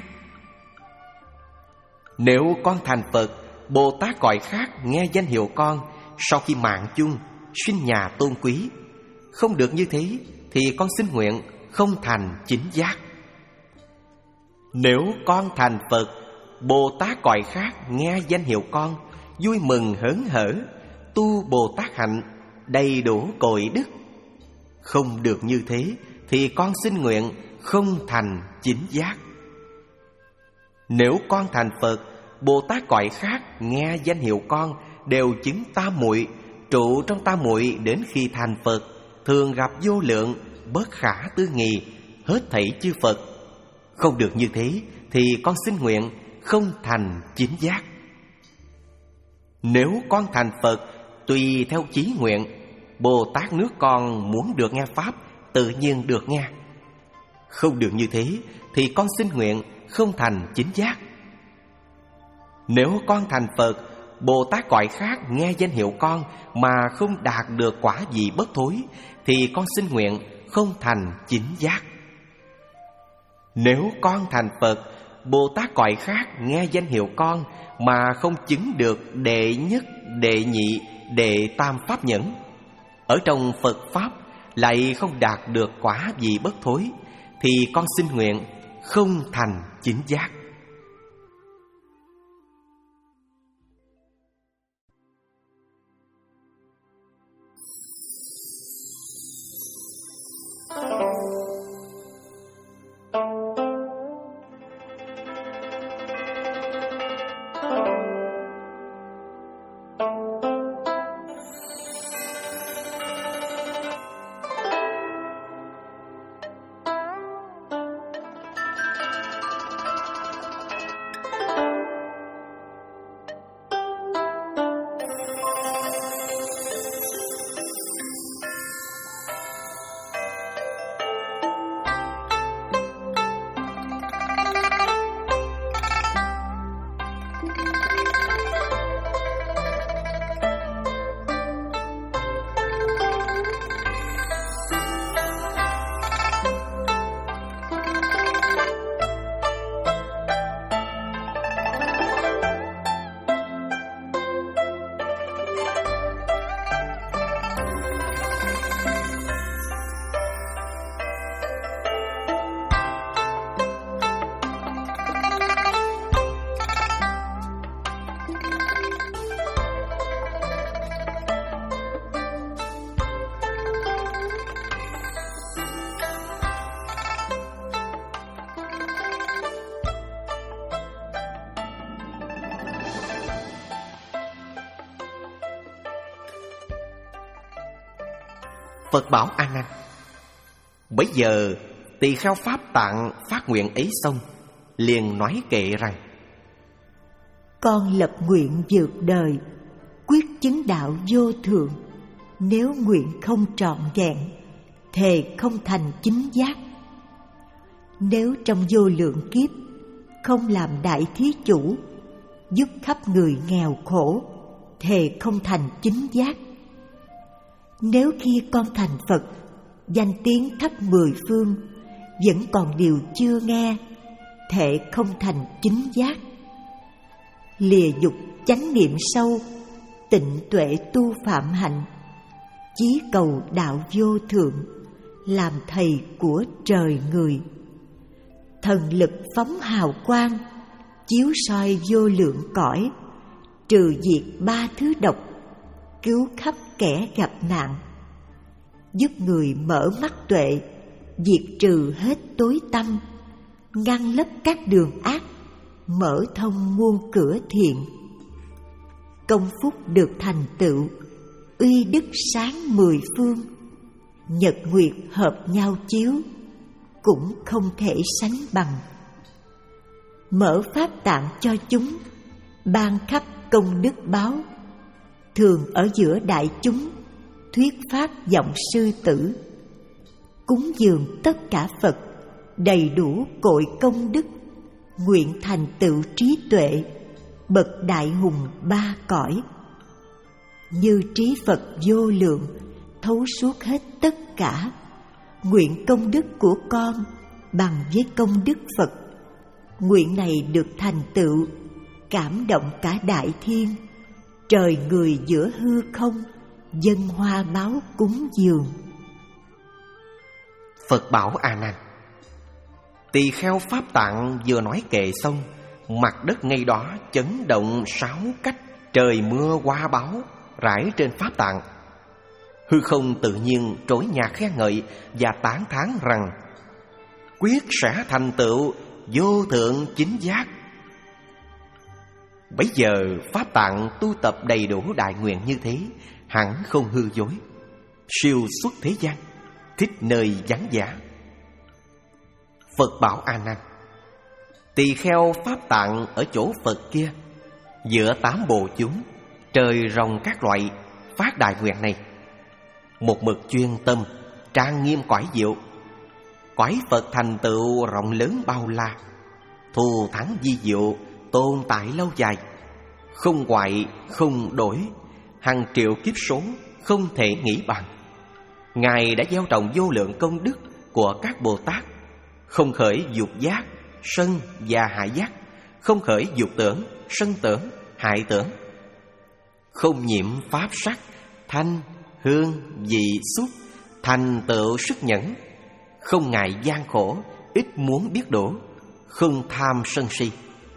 Nếu con thành Phật, Bồ Tát cõi khác nghe danh hiệu con, sau khi mạng chung sinh nhà tôn quý, không được như thế, thì con xin nguyện không thành chính giác. Nếu con thành Phật, Bồ Tát cõi khác nghe danh hiệu con, vui mừng hớn hở, tu Bồ Tát hạnh, đầy đủ cội đức, không được như thế, thì con xin nguyện không thành chính giác. Nếu con thành Phật, Bồ Tát cõi khác nghe danh hiệu con, đều chứng tam muội, trụ trong tam muội đến khi thành Phật, thường gặp vô lượng, bất khả tư nghị, hết thảy chư Phật. Không được như thế, thì con xin nguyện không thành chính giác. Nếu con thành Phật, tùy theo chí nguyện, Bồ Tát nước con muốn được nghe Pháp, tự nhiên được nghe. Không được như thế, thì con xin nguyện không thành chính giác. Nếu con thành Phật, Bồ Tát cõi khác nghe danh hiệu con, mà không đạt được quả gì bất thối, thì con xin nguyện không thành chính giác. Nếu con thành Phật, Bồ Tát cõi khác nghe danh hiệu con, mà không chứng được đệ nhất, đệ nhị, đệ tam pháp nhẫn, ở trong Phật Pháp lại không đạt được quả gì bất thối, thì con xin nguyện không thành chính giác. Phật bảo A Nan: bấy giờ tỳ kheo Pháp Tạng phát nguyện ấy xong, liền nói kệ rằng: con lập nguyện vượt đời, quyết chứng đạo vô thượng. Nếu nguyện không trọn vẹn, thề không thành chính giác. Nếu trong vô lượng kiếp không làm đại thí chủ, giúp khắp người nghèo khổ, thề không thành chính giác. Nếu khi con thành Phật, danh tiếng khắp mười phương, vẫn còn điều chưa nghe, thệ không thành chính giác. Lìa dục chánh niệm sâu, tịnh tuệ tu phạm hạnh, chí cầu đạo vô thượng, làm thầy của trời người. Thần lực phóng hào quang, chiếu soi vô lượng cõi, trừ diệt ba thứ độc, cứu khắp kẻ gặp nạn, giúp người mở mắt tuệ, diệt trừ hết tối tăm, ngăn lấp các đường ác, mở thông muôn cửa thiện. Công phúc được thành tựu, uy đức sáng mười phương, nhật nguyệt hợp nhau chiếu, cũng không thể sánh bằng. Mở pháp tạng cho chúng, ban khắp công đức báo, thường ở giữa đại chúng, thuyết pháp giọng sư tử. Cúng dường tất cả Phật, đầy đủ cội công đức, nguyện thành tựu trí tuệ, bậc đại hùng ba cõi. Như trí Phật vô lượng, thấu suốt hết tất cả, nguyện công đức của con bằng với công đức Phật. Nguyện này được thành tựu, cảm động cả đại thiên, trời người giữa hư không, dâng hoa báo cúng dường. Phật bảo A Nan: Tỳ kheo Pháp Tạng vừa nói kệ xong, mặt đất ngay đó chấn động sáu cách, trời mưa hoa báo rải trên Pháp Tạng. Hư không tự nhiên trỗi nhạc khen ngợi và tán thán rằng quyết sẽ thành tựu vô thượng chính giác. Bấy giờ Pháp Tạng tu tập đầy đủ đại nguyện như thế, hẳn không hư dối, siêu xuất thế gian, thích nơi vắng vẻ. Phật bảo A Nan: Tỳ kheo Pháp Tạng ở chỗ Phật kia, giữa tám bộ chúng, trời rồng các loại, phát đại nguyện này, một mực chuyên tâm, trang nghiêm cõi diệu. Cõi Phật thành tựu rộng lớn bao la, thù thắng di diệu, tồn tại lâu dài, không hoại, không đổi, hàng triệu kiếp số không thể nghĩ bằng. Ngài đã gieo trồng vô lượng công đức của các Bồ Tát, không khởi dục giác, sân và hại giác, không khởi dục tưởng, sân tưởng, hại tưởng, không nhiễm pháp sắc, thanh, hương, vị, xúc, thành tựu sức nhẫn, không ngại gian khổ, ít muốn biết đủ, không tham sân si.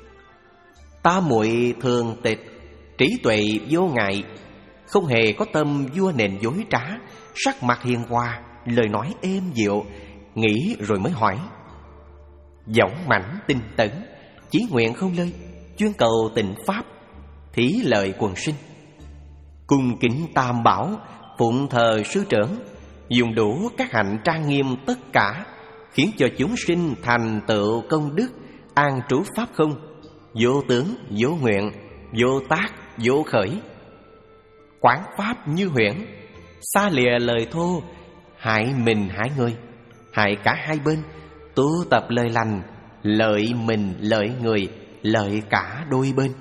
Ta muội thường tịch, trí tuệ vô ngại, không hề có tâm vua nền dối trá, sắc mặt hiền hòa, lời nói êm dịu, nghĩ rồi mới hỏi. Giọng mãnh tinh tấn, chí nguyện không lơi, chuyên cầu tịnh pháp, thí lợi quần sinh. Cung kính tam bảo, phụng thờ sư trưởng, dùng đủ các hạnh trang nghiêm tất cả, khiến cho chúng sinh thành tựu công đức, an trú pháp không, vô tướng, vô nguyện, vô tác, vô khởi. Quán pháp như huyễn, xa lìa lời thô, hại mình hại người, hại cả hai bên, tu tập lời lành, lợi mình lợi người, lợi cả đôi bên.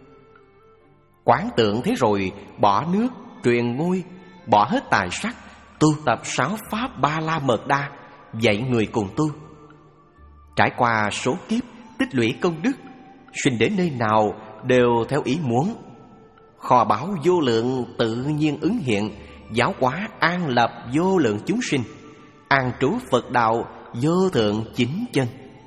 Quán tượng thế rồi, bỏ nước, truyền ngôi, bỏ hết tài sắc, tu tập sáu pháp ba la mật đa, dạy người cùng tu. Trải qua số kiếp, tích lũy công đức, sinh đến nơi nào đều theo ý muốn. Kho báu vô lượng tự nhiên ứng hiện, giáo hóa an lập vô lượng chúng sinh, an trú Phật đạo vô thượng chính chân.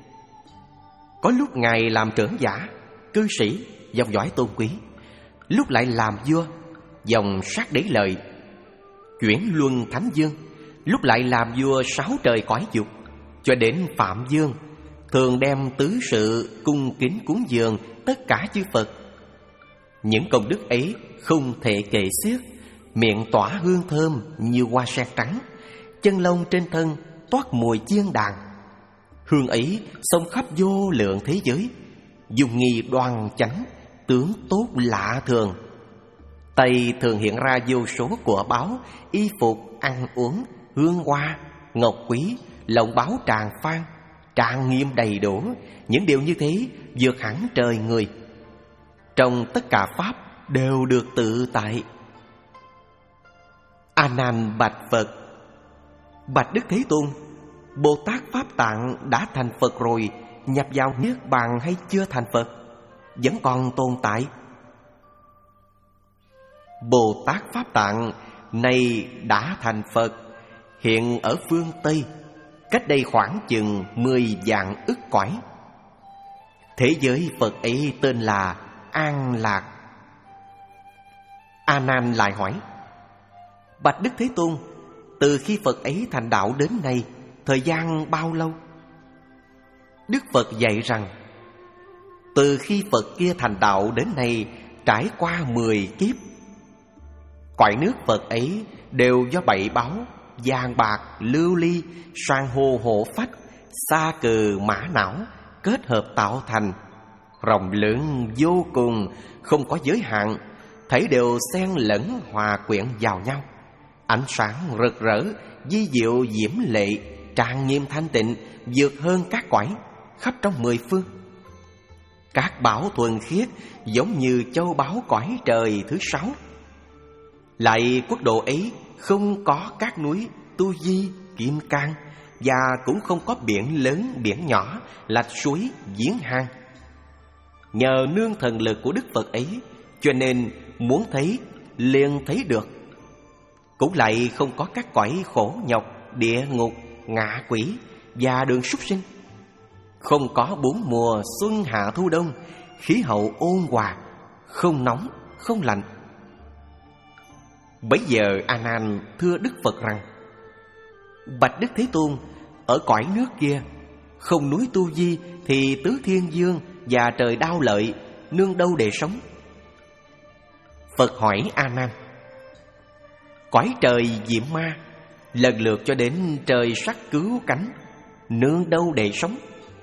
Có lúc Ngài làm trưởng giả, cư sĩ, dòng dõi tôn quý, lúc lại làm vua, dòng sát đế lợi, chuyển luân thánh dương, lúc lại làm vua sáu trời cõi dục, cho đến Phạm Dương, thường đem tứ sự cung kính cúng dường tất cả chư Phật. Những công đức ấy không thể kể xiết, miệng tỏa hương thơm như hoa sen trắng, chân lông trên thân toát mùi chiên đàn. Hương ấy xông khắp vô lượng thế giới, dùng nghi đoan chánh, tướng tốt lạ thường. Tây thường hiện ra vô số của báu, y phục, ăn uống, hương hoa, ngọc quý, lộng báu tràn phan, trang nghiêm đầy đủ. Những điều như thế vượt hẳn trời người. Trong tất cả pháp đều được tự tại. A Nan bạch Phật: Bạch Đức Thế Tôn, Bồ Tát Pháp Tạng đã thành Phật rồi, nhập vào niết bàn hay chưa thành Phật? Vẫn còn tồn tại. Bồ Tát Pháp Tạng này đã thành Phật, hiện ở phương Tây, cách đây khoảng chừng mười vạn ức cõi. Thế giới Phật ấy tên là An Lạc. A Nan lại hỏi: bạch Đức Thế Tôn, từ khi Phật ấy thành đạo đến nay, thời gian bao lâu? Đức Phật dạy rằng: từ khi Phật kia thành đạo đến nay trải qua mười kiếp. Cõi nước Phật ấy đều do bảy báu, vàng bạc, lưu ly, san hô hộ phách, sa cừ mã não kết hợp tạo thành, rộng lớn vô cùng, không có giới hạn, thấy đều xen lẫn hòa quyện vào nhau. Ánh sáng rực rỡ, vi diệu diễm lệ, trang nghiêm thanh tịnh, vượt hơn các cõi khắp trong mười phương. Các bảo thuần khiết giống như châu báu cõi trời thứ sáu. Lại quốc độ ấy không có các núi Tu Di, Kim Cang, và cũng không có biển lớn biển nhỏ, lạch suối, giếng hang. Nhờ nương thần lực của Đức Phật ấy, cho nên muốn thấy liền thấy được. Cũng lại không có các cõi khổ nhọc, địa ngục, ngạ quỷ và đường súc sinh. Không có bốn mùa xuân hạ thu đông, khí hậu ôn hòa, không nóng, không lạnh. Bấy giờ A Nan thưa Đức Phật rằng: bạch Đức Thế Tôn, ở cõi nước kia không núi Tu Di thì tứ thiên dương và trời Đao Lợi nương đâu để sống? Phật hỏi A Nan: cõi trời Diệm Ma lần lượt cho đến trời Sắc Cứu Cánh nương đâu để sống?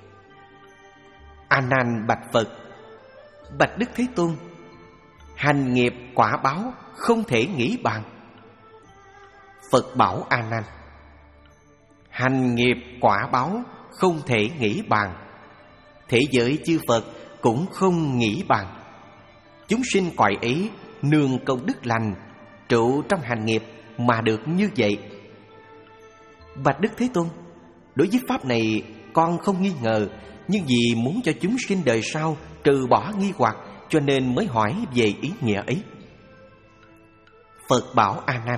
A Nan bạch Phật: bạch Đức Thế Tôn, hành nghiệp quả báo không thể nghĩ bàn. Phật bảo A Nan: hành nghiệp quả báo không thể nghĩ bàn, thế giới chư Phật cũng không nghĩ bàn. Chúng sinh cõi ấy nương công đức lành, trụ trong hành nghiệp mà được như vậy. Bạch Đức Thế Tôn, đối với pháp này con không nghi ngờ, nhưng vì muốn cho chúng sinh đời sau trừ bỏ nghi hoặc, cho nên mới hỏi về ý nghĩa ấy. Phật bảo A Nan: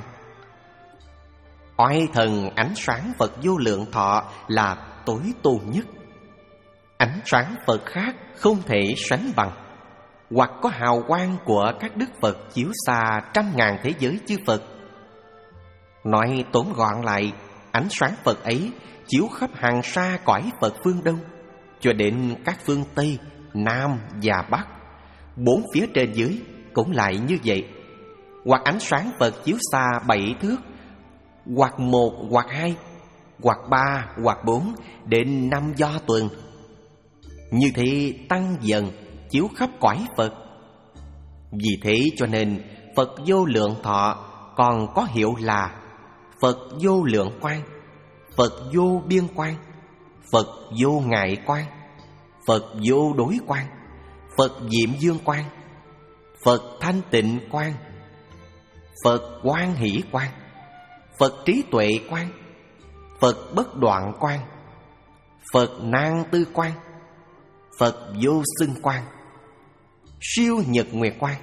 oai thần ánh sáng Phật vô lượng thọ là tối tôn nhất. Ánh sáng Phật khác không thể sánh bằng, hoặc có hào quang của các đức Phật chiếu xa trăm ngàn thế giới chư Phật. Nói tóm gọn lại, ánh sáng Phật ấy chiếu khắp hàng sa cõi Phật phương Đông, cho đến các phương Tây, Nam và Bắc. Bốn phía trên dưới cũng lại như vậy. Hoặc ánh sáng Phật chiếu xa bảy thước, hoặc một, hoặc hai, hoặc ba, hoặc bốn, đến năm do tuần. Như thế tăng dần chiếu khắp cõi Phật. Vì thế cho nên Phật vô lượng thọ còn có hiệu là Phật vô lượng quang, Phật vô biên quang, Phật vô ngại quang, Phật vô đối quang, Phật diệm dương quang, Phật thanh tịnh quang, Phật quan hỷ quang, Phật trí tuệ quang, Phật bất đoạn quang, Phật nan tư quang, Phật vô xưng quang, siêu nhật nguyệt quang.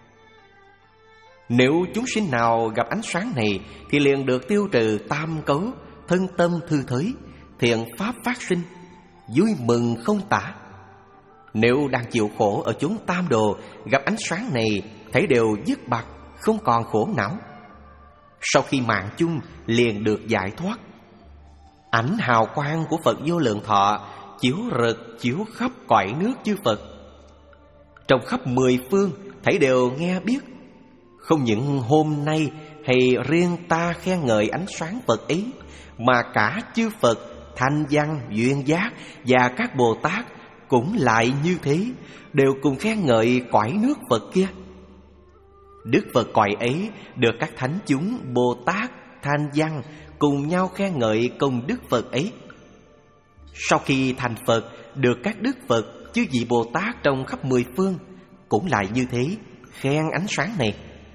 Nếu chúng sinh nào gặp ánh sáng này thì liền được tiêu trừ tam cấu, thân tâm thư thới, thiện pháp phát sinh, vui mừng không tả. Nếu đang chịu khổ ở chốn tam đồ, gặp ánh sáng này thấy đều dứt bặt, không còn khổ não. Sau khi mạng chung liền được giải thoát. Ánh hào quang của Phật vô lượng thọ chiếu rực chiếu khắp cõi nước chư Phật, trong khắp mười phương thấy đều nghe biết. Không những hôm nay hay riêng ta khen ngợi ánh sáng Phật ấy, mà cả chư Phật, Thanh Văn, Duyên Giác và các Bồ Tát cũng lại như thế, đều cùng khen ngợi cõi nước Phật kia. Đức Phật cõi ấy được các thánh chúng Bồ Tát, Thanh Văn cùng nhau khen ngợi công đức Phật ấy. Sau khi thành Phật, được các đức Phật, chư vị Bồ Tát trong khắp mười phương cũng lại như thế, khen ánh sáng này.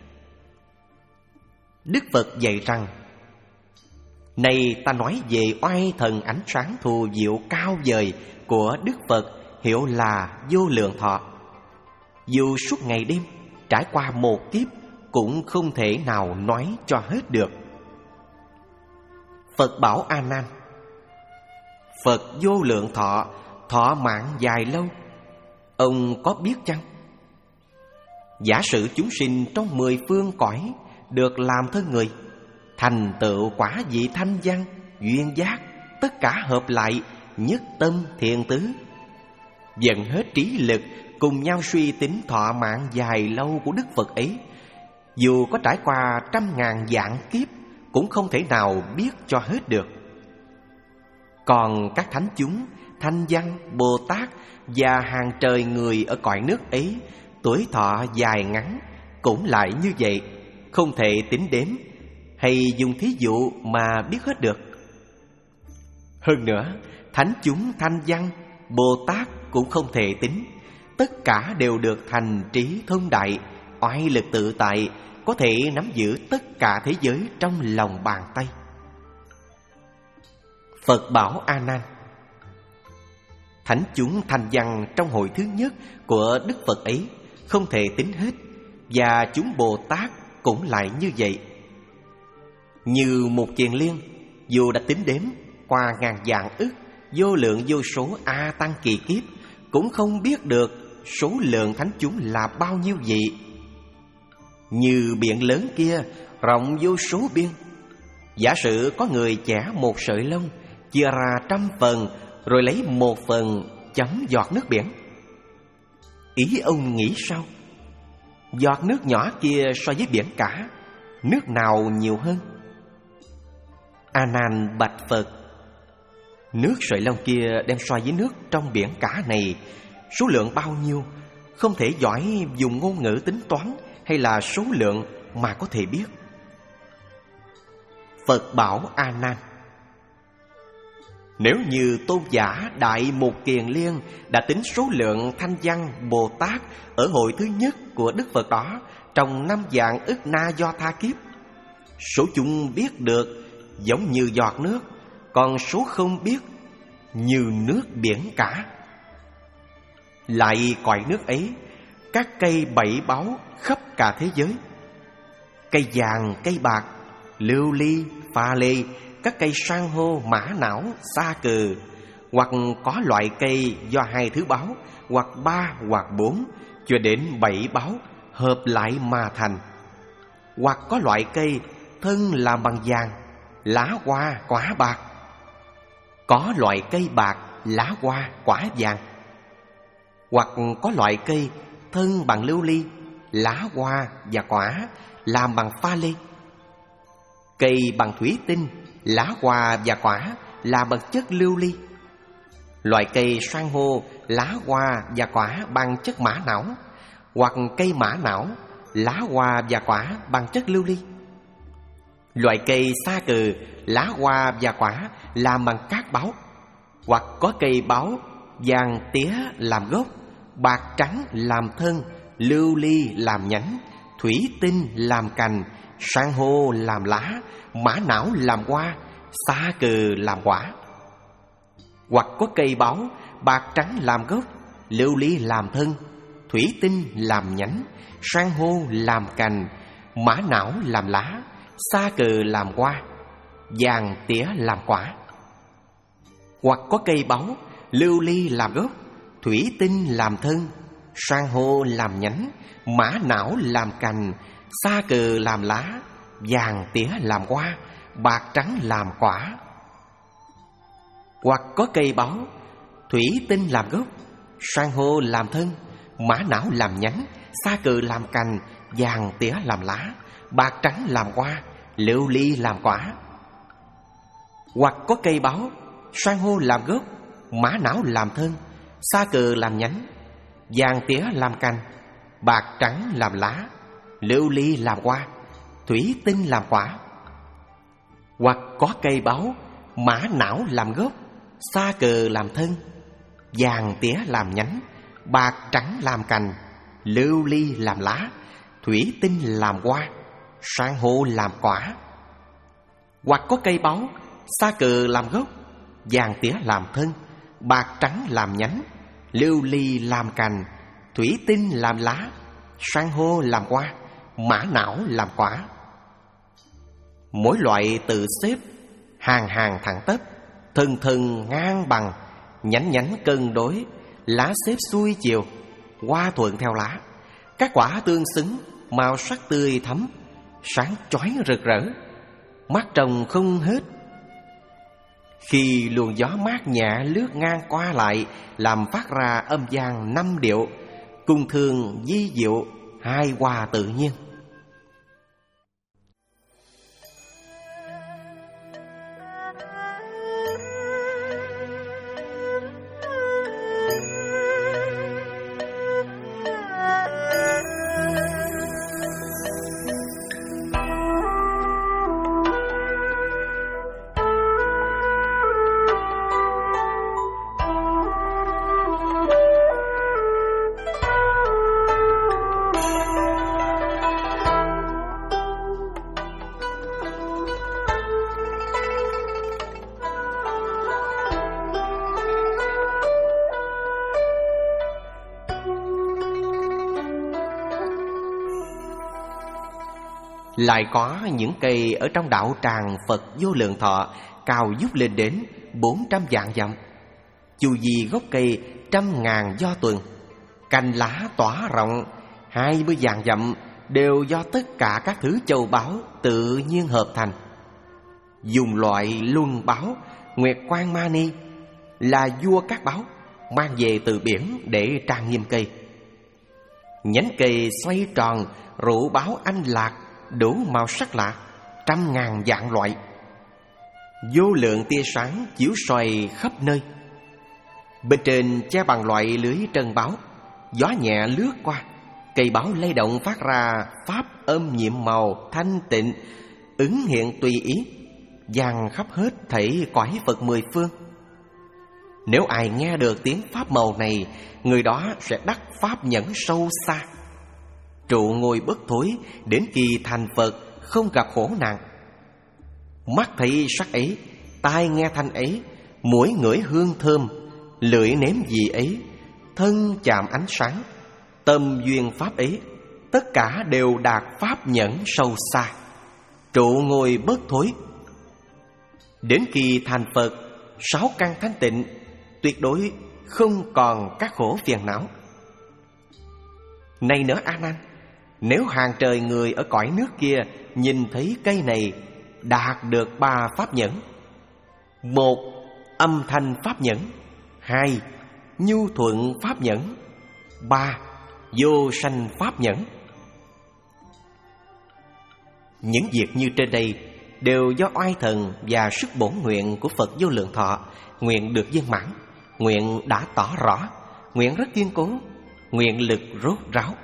Đức Phật dạy rằng: này ta nói về oai thần ánh sáng thù diệu cao vời của Đức Phật, hiệu là vô lượng thọ. Dù suốt ngày đêm trải qua một kiếp cũng không thể nào nói cho hết được. Phật bảo A Nan: Phật vô lượng thọ, thọ mạng dài lâu, Ông có biết chăng? Giả sử chúng sinh trong mười phương cõi được làm thân người, thành tựu quả vị thanh văn, duyên giác, tất cả hợp lại, nhất tâm thiện tứ, dần hết trí lực, cùng nhau suy tính thọ mạng dài lâu của Đức Phật ấy, dù có trải qua trăm ngàn vạn kiếp cũng không thể nào biết cho hết được. Còn các thánh chúng, thanh văn, Bồ Tát và hàng trời người ở cõi nước ấy, tuổi thọ dài ngắn cũng lại như vậy, không thể tính đếm hay dùng thí dụ mà biết hết được. Hơn nữa, thánh chúng, thanh văn, Bồ Tát cũng không thể tính. Tất cả đều được thành trí thông đại, oai lực tự tại, có thể nắm giữ tất cả thế giới trong lòng bàn tay. Phật bảo A Nan: thánh chúng thanh văn trong hội thứ nhất của Đức Phật ấy không thể tính hết, và chúng Bồ Tát cũng lại như vậy. Như một kiền liên, dù đã tính đếm qua ngàn vạn ức, vô lượng vô số A tăng kỳ kiếp, cũng không biết được số lượng thánh chúng là bao nhiêu vị. Như biển lớn kia rộng vô số biên, giả sử có người chẻ một sợi lông, chia ra trăm phần, rồi lấy một phần chấm giọt nước biển. Ý ông nghĩ sao? Giọt nước nhỏ kia so với biển cả, nước nào nhiều hơn? A Nan bạch Phật: nước sợi lông kia đem so với nước trong biển cả này, số lượng bao nhiêu, không thể giỏi dùng ngôn ngữ tính toán hay là số lượng mà có thể biết. Phật bảo A Nan: nếu như tôn giả Đại Mục Kiền Liên đã tính số lượng thanh văn Bồ Tát ở hội thứ nhất của Đức Phật đó trong năm vạn ức na do tha kiếp, số chúng biết được giống như giọt nước, còn số không biết như nước biển cả. Lại cõi nước ấy, các cây bảy báu khắp cả thế giới, cây vàng, cây bạc, lưu ly, pha lê, các cây san hô, mã não, sa cừ, hoặc có loại cây do hai thứ báu, hoặc ba hoặc bốn, cho đến bảy báu hợp lại mà thành. Hoặc có loại cây thân làm bằng vàng, lá hoa quả bạc, có loại cây bạc, lá hoa quả vàng. Hoặc có loại cây thân bằng lưu ly, lá hoa và quả làm bằng pha lê, cây bằng thủy tinh, lá hoa và quả làm bằng chất lưu ly. Loại cây san hô, lá hoa và quả bằng chất mã não, hoặc cây mã não, lá hoa và quả bằng chất lưu ly. Loại cây sa cừ, lá hoa và quả làm bằng cát báu, hoặc có cây báu vàng tía làm gốc, bạc trắng làm thân, lưu ly làm nhánh, thủy tinh làm cành, san hô làm lá, mã não làm hoa, sa cừ làm quả. Hoặc có cây báu bạc trắng làm gốc, lưu ly làm thân, thủy tinh làm nhánh, san hô làm cành, mã não làm lá, sa cừ làm hoa, vàng tía làm quả. Hoặc có cây báu lưu ly làm gốc, thủy tinh làm thân, san hô làm nhánh, mã não làm cành, sa cừ làm lá, vàng tía làm hoa, bạc trắng làm quả. Hoặc có cây báu thủy tinh làm gốc, san hô làm thân, mã não làm nhánh, sa cừ làm cành, vàng tía làm lá, bạc trắng làm hoa, lưu ly làm quả. Hoặc có cây báu san hô làm gốc, mã não làm thân, sa cừ làm nhánh, vàng tía làm cành, bạc trắng làm lá, lưu ly làm hoa, thủy tinh làm quả. Hoặc có cây báu mã não làm gốc, sa cừ làm thân, vàng tía làm nhánh, bạc trắng làm cành, lưu ly làm lá, thủy tinh làm hoa, san hô làm quả. Hoặc có cây báu sa cừ làm gốc, vàng tía làm thân, bạc trắng làm nhánh, lưu ly làm cành, thủy tinh làm lá, san hô làm hoa, mã não làm quả. Mỗi loại tự xếp hàng hàng thẳng tắp, thân thân ngang bằng, nhánh nhánh cân đối, lá xếp xuôi chiều, hoa thuận theo lá. Các quả tương xứng, màu sắc tươi thắm, sáng chói rực rỡ, mắt trông không hết. Khi luồng gió mát nhẹ lướt ngang qua lại, làm phát ra âm vang năm điệu, cung thương di diệu, hai hòa tự nhiên. Lại có những cây ở trong đạo tràng Phật Vô Lượng Thọ cao vút lên đến bốn trăm vạn dặm. Chu vi gốc cây trăm ngàn do tuần, cành lá tỏa rộng hai mươi vạn dặm, đều do tất cả các thứ châu báu tự nhiên hợp thành. Dùng loại luân báo Nguyệt Quang Mani là vua các báu, mang về từ biển để trang nghiêm cây. Nhánh cây xoay tròn rủ báo anh lạc, đủ màu sắc lạ, trăm ngàn dạng loại. Vô lượng tia sáng chiếu soi khắp nơi. Bên trên che bằng loại lưới trân báo, gió nhẹ lướt qua, cây báo lay động phát ra pháp âm nhiệm màu thanh tịnh, ứng hiện tùy ý, vang khắp hết thảy cõi Phật mười phương. Nếu ai nghe được tiếng pháp màu này, người đó sẽ đắc pháp nhẫn sâu xa, trụ ngồi bất thối, đến kỳ thành Phật không gặp khổ nạn. Mắt thấy sắc ấy, tai nghe thanh ấy, mũi ngửi hương thơm, lưỡi nếm vị ấy, thân chạm ánh sáng, tâm duyên pháp ấy, tất cả đều đạt pháp nhẫn sâu xa, trụ ngồi bất thối. Đến kỳ thành Phật, sáu căn thanh tịnh, tuyệt đối không còn các khổ phiền não. Này nữa A Nan, nếu hàng trời người ở cõi nước kia nhìn thấy cây này đạt được ba pháp nhẫn: một, âm thanh pháp nhẫn; hai, nhu thuận pháp nhẫn; ba, vô sanh pháp nhẫn. Những việc như trên đây đều do oai thần và sức bổn nguyện của Phật Vô Lượng Thọ, nguyện được viên mãn, nguyện đã tỏ rõ, nguyện rất kiên cố, nguyện lực rốt ráo.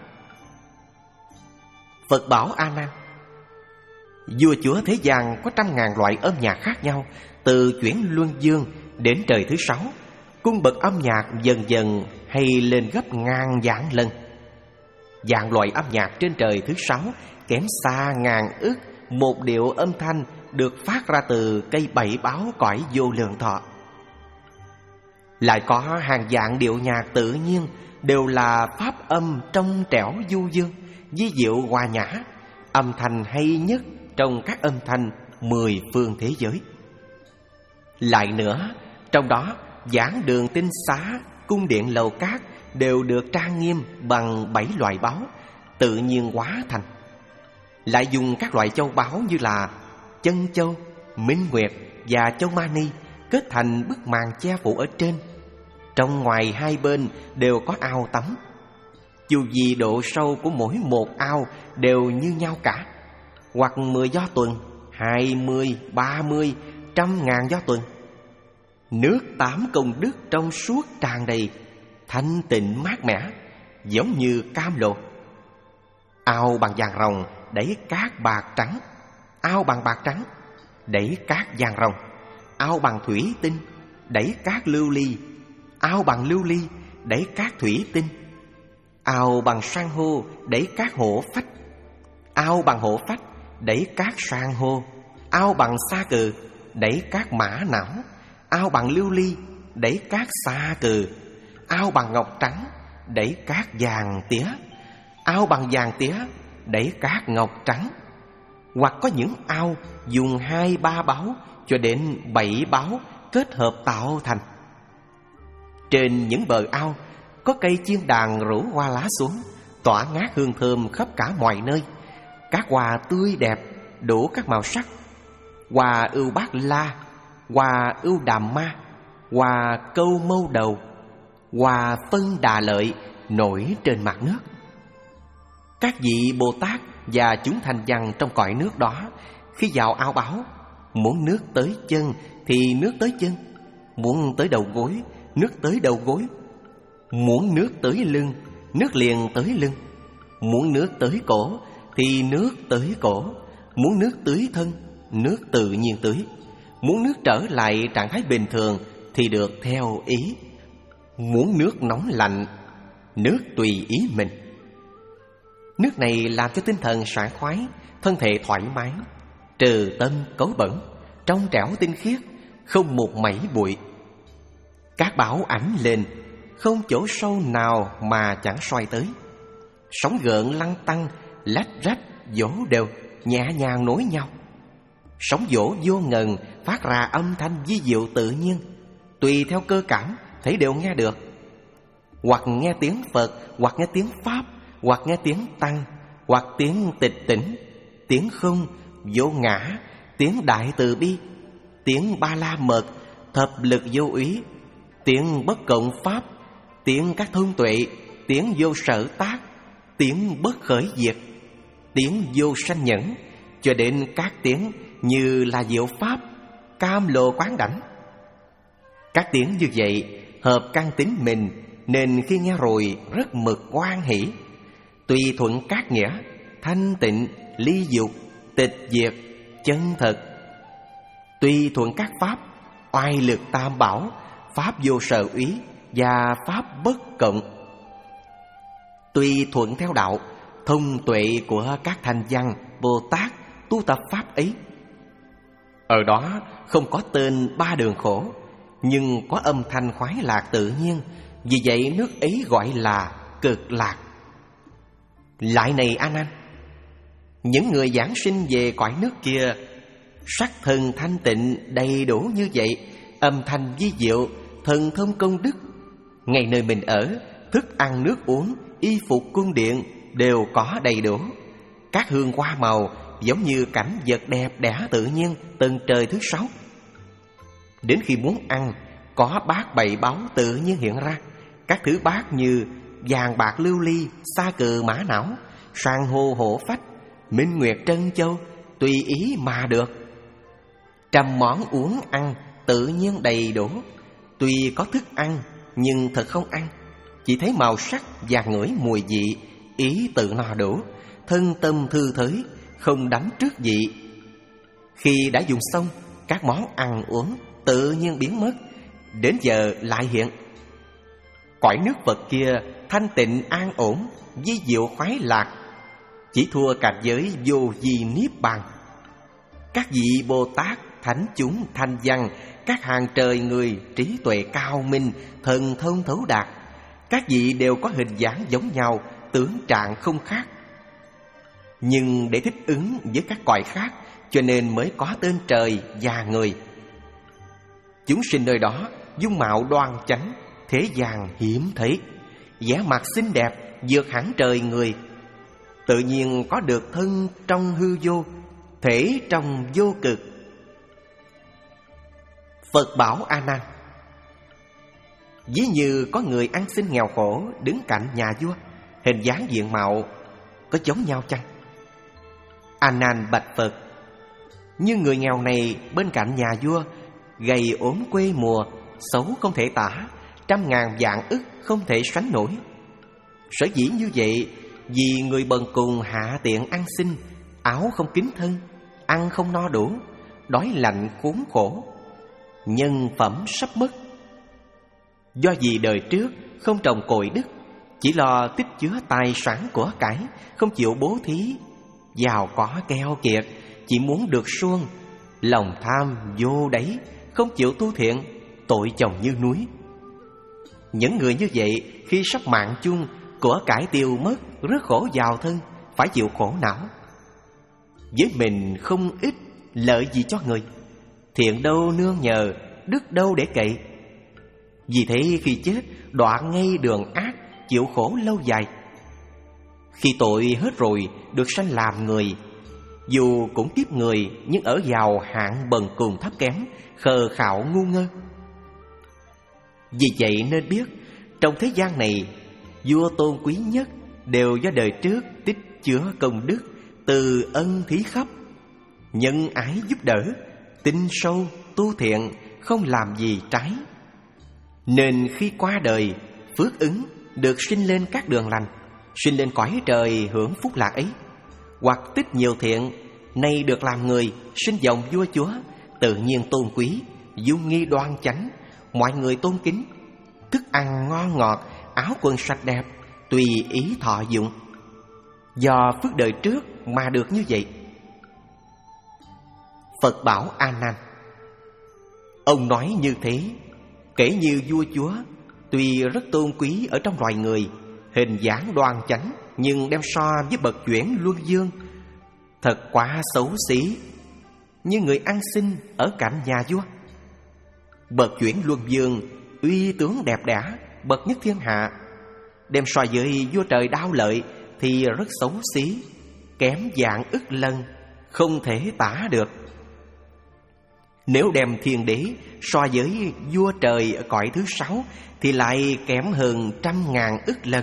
Phật bảo A Nan, vua chúa thế gian có trăm ngàn loại âm nhạc khác nhau, từ chuyển luân dương đến trời thứ sáu, cung bậc âm nhạc dần dần hay lên gấp ngàn vạn lần. Dạng loại âm nhạc trên trời thứ sáu kém xa ngàn ức một điệu âm thanh được phát ra từ cây bảy báo cõi Vô Lượng Thọ. Lại có hàng vạn điệu nhạc tự nhiên, đều là pháp âm trong trẻo du dương, di diệu hòa nhã, âm thanh hay nhất trong các âm thanh mười phương thế giới. Lại nữa, trong đó giảng đường tinh xá, cung điện lầu cát đều được trang nghiêm bằng bảy loại báu tự nhiên hóa thành. Lại dùng các loại châu báu như là chân châu, minh nguyệt và châu mani kết thành bức màn che phủ ở trên. Trong ngoài hai bên đều có ao tắm. Dù gì độ sâu của mỗi một ao đều như nhau cả, hoặc mười do tuần, hai mươi, ba mươi, trăm ngàn do tuần. Nước tám công đức trong suốt tràn đầy, thanh tịnh mát mẻ, giống như cam lộ. Ao bằng vàng ròng đẩy cát bạc trắng, ao bằng bạc trắng đẩy cát vàng ròng, ao bằng thủy tinh đẩy cát lưu ly, ao bằng lưu ly đẩy cát thủy tinh, ao bằng san hô đẩy cát hổ phách, ao bằng hổ phách đẩy cát san hô, ao bằng sa cừ đẩy cát mã não, ao bằng lưu ly đẩy cát sa cừ, ao bằng ngọc trắng đẩy cát vàng tía, ao bằng vàng tía đẩy cát ngọc trắng. Hoặc có những ao dùng hai ba báo cho đến bảy báo kết hợp tạo thành. Trên những bờ ao Có cây chiên đàn rủ hoa lá xuống, tỏa ngát hương thơm khắp cả mọi nơi. Các hoa tươi đẹp đủ các màu sắc: hoa ưu bát la, hoa ưu đàm ma, hoa câu mâu đầu, hoa phân đà lợi nổi trên mặt nước. Các vị Bồ Tát và chúng thanh văn trong cõi nước đó, khi vào ao báo, muốn nước tới chân thì nước tới chân, muốn tới đầu gối, nước tới đầu gối, muốn nước tới lưng, nước liền tới lưng, muốn nước tới cổ thì nước tới cổ, muốn nước tưới thân, nước tự nhiên tưới, muốn nước trở lại trạng thái bình thường thì được theo ý, muốn nước nóng lạnh, nước tùy ý mình. Nước này làm cho tinh thần sảng khoái, thân thể thoải mái, trừ tâm cấu bẩn, trong trẻo tinh khiết, không một mảy bụi. Các bảo ảnh lên, không chỗ sâu nào mà chẳng soi tới. Sóng gợn lăn tăn, lách rách, vỗ đều, nhẹ nhàng nối nhau. Sóng vỗ vô ngần, phát ra âm thanh vi diệu tự nhiên, tùy theo cơ cảm thấy đều nghe được. Hoặc nghe tiếng Phật, hoặc nghe tiếng Pháp, hoặc nghe tiếng Tăng, hoặc tiếng tịch tỉnh, tiếng không, vô ngã, tiếng đại từ bi, tiếng ba la mật, thập lực vô úy, tiếng bất cộng pháp, tiếng các thông tuệ, tiếng vô sở tác, tiếng bất khởi diệt, tiếng vô sanh nhẫn, cho đến các tiếng như là diệu pháp, cam lộ quán đảnh. Các tiếng như vậy hợp căn tính mình, nên khi nghe rồi rất mực hoan hỷ. Tùy thuận các nghĩa thanh tịnh, ly dục, tịch diệt, chân thật. Tùy thuận các pháp oai lực tam bảo, pháp vô sở úy và pháp bất cộng. Tùy thuận theo đạo thông tuệ của các thanh văn Bồ Tát tu tập pháp ấy. Ở đó không có tên ba đường khổ, nhưng có âm thanh khoái lạc tự nhiên, vì vậy nước ấy gọi là cực lạc. Lại này A Nan, những người giảng sinh về cõi nước kia, sắc thần thanh tịnh đầy đủ như vậy, âm thanh vi diệu, thần thông công đức, ngay nơi mình ở, thức ăn nước uống, y phục cung điện đều có đầy đủ. Các hương hoa màu giống như cảnh vật đẹp đẽ tự nhiên tầng trời thứ sáu. Đến khi muốn ăn, có bát bày báu tự nhiên hiện ra. Các thứ bát như vàng bạc lưu ly, sa cừ mã não, san hô hổ phách, minh nguyệt trân châu, tùy ý mà được. Trăm món uống ăn tự nhiên đầy đủ. Tuy có thức ăn nhưng thật không ăn, chỉ thấy màu sắc và ngửi mùi vị, ý tự no đủ, thân tâm thư thới, không đắm trước vị. Khi đã dùng xong, các món ăn uống tự nhiên biến mất, đến giờ lại hiện. Cõi nước Phật kia thanh tịnh an ổn, vi diệu khoái lạc, chỉ thua cảnh giới vô vi niết bàn. Các vị Bồ Tát, thánh chúng, thanh văn, các hàng trời người trí tuệ cao minh, thần thông thấu đạt, các vị đều có hình dáng giống nhau, tướng trạng không khác. Nhưng để thích ứng với các cõi khác, cho nên mới có tên trời và người. Chúng sinh nơi đó dung mạo đoan chánh, thế gian hiếm thấy, vẻ mặt xinh đẹp vượt hẳn trời người, tự nhiên có được thân trong hư vô, thể trong vô cực. Phật bảo A Nan, ví như có người ăn xin nghèo khổ đứng cạnh nhà vua, hình dáng diện mạo có giống nhau chăng? A Nan bạch Phật, như người nghèo này bên cạnh nhà vua, gầy ốm quê mùa, xấu không thể tả, trăm ngàn vạn ức không thể sánh nổi. Sở dĩ như vậy, vì người bần cùng hạ tiện ăn xin, áo không kín thân, ăn không no đủ, đói lạnh khốn khổ, nhân phẩm sắp mất. Do vì đời trước không trồng cội đức, chỉ lo tích chứa tài sản của cải, không chịu bố thí, giàu có keo kiệt, chỉ muốn được suông, lòng tham vô đáy, không chịu tu thiện, tội chồng như núi. Những người như vậy khi sắp mạng chung, của cải tiêu mất, rất khổ vào thân, phải chịu khổ não. Với mình không ích lợi gì cho người, thiện đâu nương nhờ, đức đâu để cậy. Vì thế khi chết đoạn ngay đường ác, chịu khổ lâu dài. Khi tội hết rồi, được sanh làm người. Dù cũng kiếp người, nhưng ở vào hạng bần cùng thấp kém, khờ khạo ngu ngơ. Vì vậy nên biết, trong thế gian này, vua tôn quý nhất đều do đời trước tích chứa công đức, từ ân thí khắp, nhân ái giúp đỡ, tinh sâu, tu thiện, không làm gì trái. Nên khi qua đời, phước ứng, được sinh lên các đường lành, sinh lên cõi trời hưởng phúc lạc ấy. Hoặc tích nhiều thiện, nay được làm người, sinh dòng vua chúa, tự nhiên tôn quý, dung nghi đoan chánh, mọi người tôn kính, thức ăn ngon ngọt, áo quần sạch đẹp, tùy ý thọ dụng. Do phước đời trước mà được như vậy. Phật bảo A Nan: ông nói như thế, kể như vua chúa, tuy rất tôn quý ở trong loài người, hình dáng đoan chánh, nhưng đem so với bậc chuyển luân dương, thật quá xấu xí, như người ăn xin ở cạnh nhà vua. Bậc chuyển luân dương uy tướng đẹp đẽ, bậc nhất thiên hạ, đem so với vua trời Đao Lợi thì rất xấu xí, kém dạng ức lần, không thể tả được. Nếu đem thiên đế so với vua trời ở cõi thứ sáu thì lại kém hơn trăm ngàn ức lần.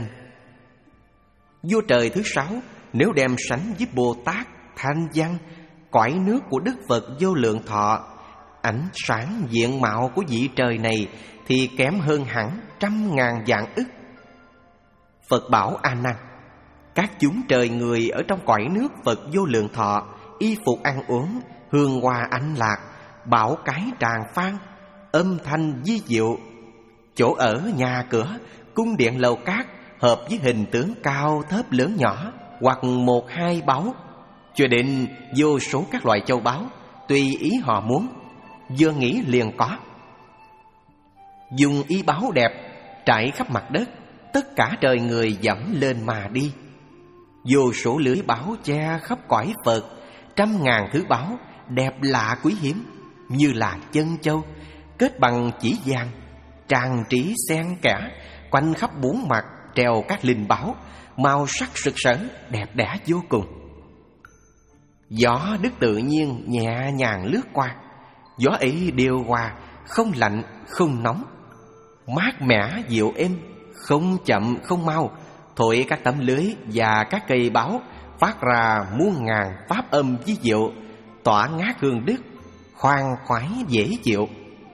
Vua trời thứ sáu nếu đem sánh với Bồ Tát, Thanh Văn, cõi nước của Đức Phật Vô Lượng Thọ, ánh sáng diện mạo của vị trời này thì kém hơn hẳn trăm ngàn vạn ức. Phật bảo A Nan: các chúng trời người ở trong cõi nước Phật Vô Lượng Thọ, y phục ăn uống, hương hoa ánh lạc, bảo cái tràng phan, âm thanh vi diệu, chỗ ở nhà cửa, cung điện lầu cát hợp với hình tướng cao thấp lớn nhỏ, hoặc một hai báu, cho đến vô số các loại châu báu, tùy ý họ muốn, vừa nghĩ liền có. Dùng y báu đẹp trải khắp mặt đất, tất cả trời người dẫm lên mà đi. Vô số lưới báu che khắp cõi Phật, trăm ngàn thứ báu đẹp lạ quý hiếm, như là chân châu, kết bằng chỉ vàng, trang trí xen kẽ, quanh khắp bốn mặt treo các linh báu, màu sắc sực sỡ, đẹp đẽ vô cùng. Gió đức tự nhiên nhẹ nhàng lướt qua, gió ấy điều hòa, không lạnh không nóng, mát mẻ dịu êm, không chậm không mau, thổi các tấm lưới và các cây báu phát ra muôn ngàn pháp âm vi diệu, tỏa ngát hương đức, khoan khoái dễ chịu.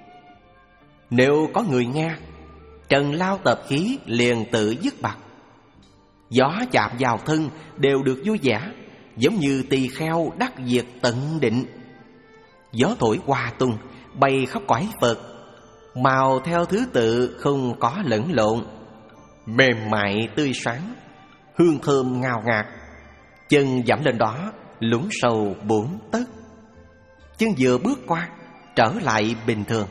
Nếu có người nghe, trần lao tập khí liền tự dứt bặt. Gió chạm vào thân đều được vui vẻ, giống như tỳ kheo đắc diệt tận định. Gió thổi hòa tung, bay khắp cõi Phật, màu theo thứ tự không có lẫn lộn, mềm mại tươi sáng, hương thơm ngào ngạt. Chân dẫm lên đó lún sâu bốn tấc, chân vừa bước qua trở lại bình thường.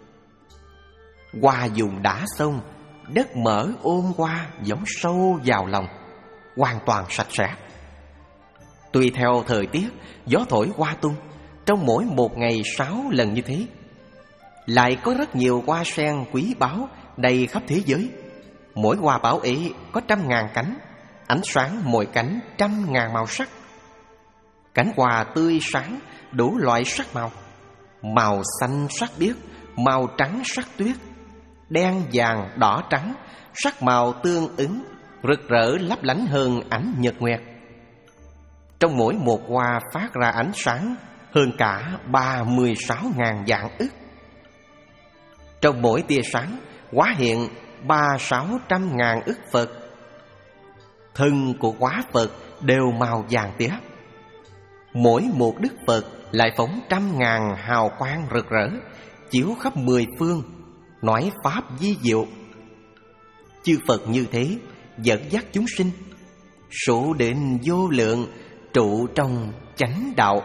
Hoa dùng đã xong, đất mở ôm qua giống sâu vào lòng, hoàn toàn sạch sẽ. Tùy theo thời tiết, gió thổi hoa tung, trong mỗi một ngày sáu lần như thế. Lại có rất nhiều hoa sen quý báu đầy khắp thế giới. Mỗi hoa báu ấy có trăm ngàn cánh, ánh sáng mỗi cánh trăm ngàn màu sắc. Cánh hoa tươi sáng, đủ loại sắc màu, màu xanh sắc biếc, màu trắng sắc tuyết, đen vàng đỏ trắng, sắc màu tương ứng, rực rỡ lấp lánh hơn ánh nhật nguyệt. Trong mỗi một hoa phát ra ánh sáng hơn cả ba mươi sáu ngàn vạn ức. Trong mỗi tia sáng hóa hiện ba sáu trăm ngàn ức Phật. Thân của hóa Phật đều màu vàng tía. Mỗi một đức Phật lại phóng trăm ngàn hào quang rực rỡ, chiếu khắp mười phương, nói pháp vi diệu. Chư Phật như thế dẫn dắt chúng sinh, số định vô lượng, trụ trong chánh đạo.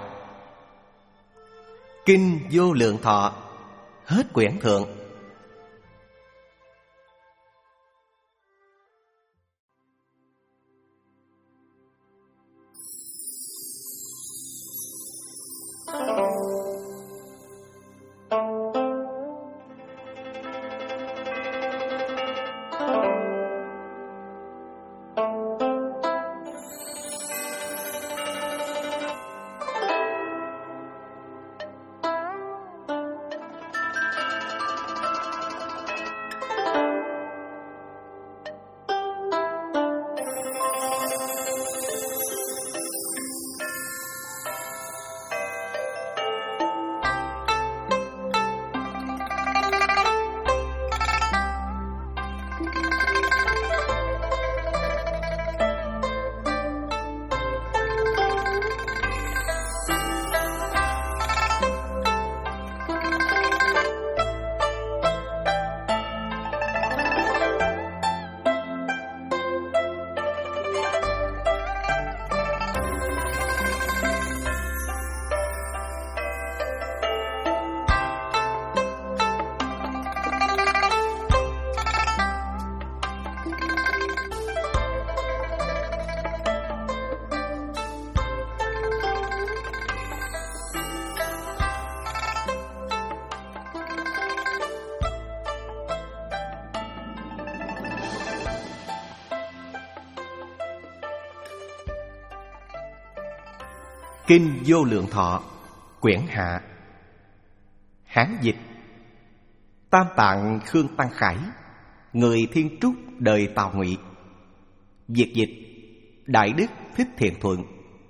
Kinh Vô Lượng Thọ. Hết quyển thượng. Kinh Vô Lượng Thọ, quyển hạ. Hán dịch: Tam Tạng Khương Tăng Khải, người Thiên Trúc đời Tào Ngụy. Việt dịch: Đại Đức Thích Thiện Thuận.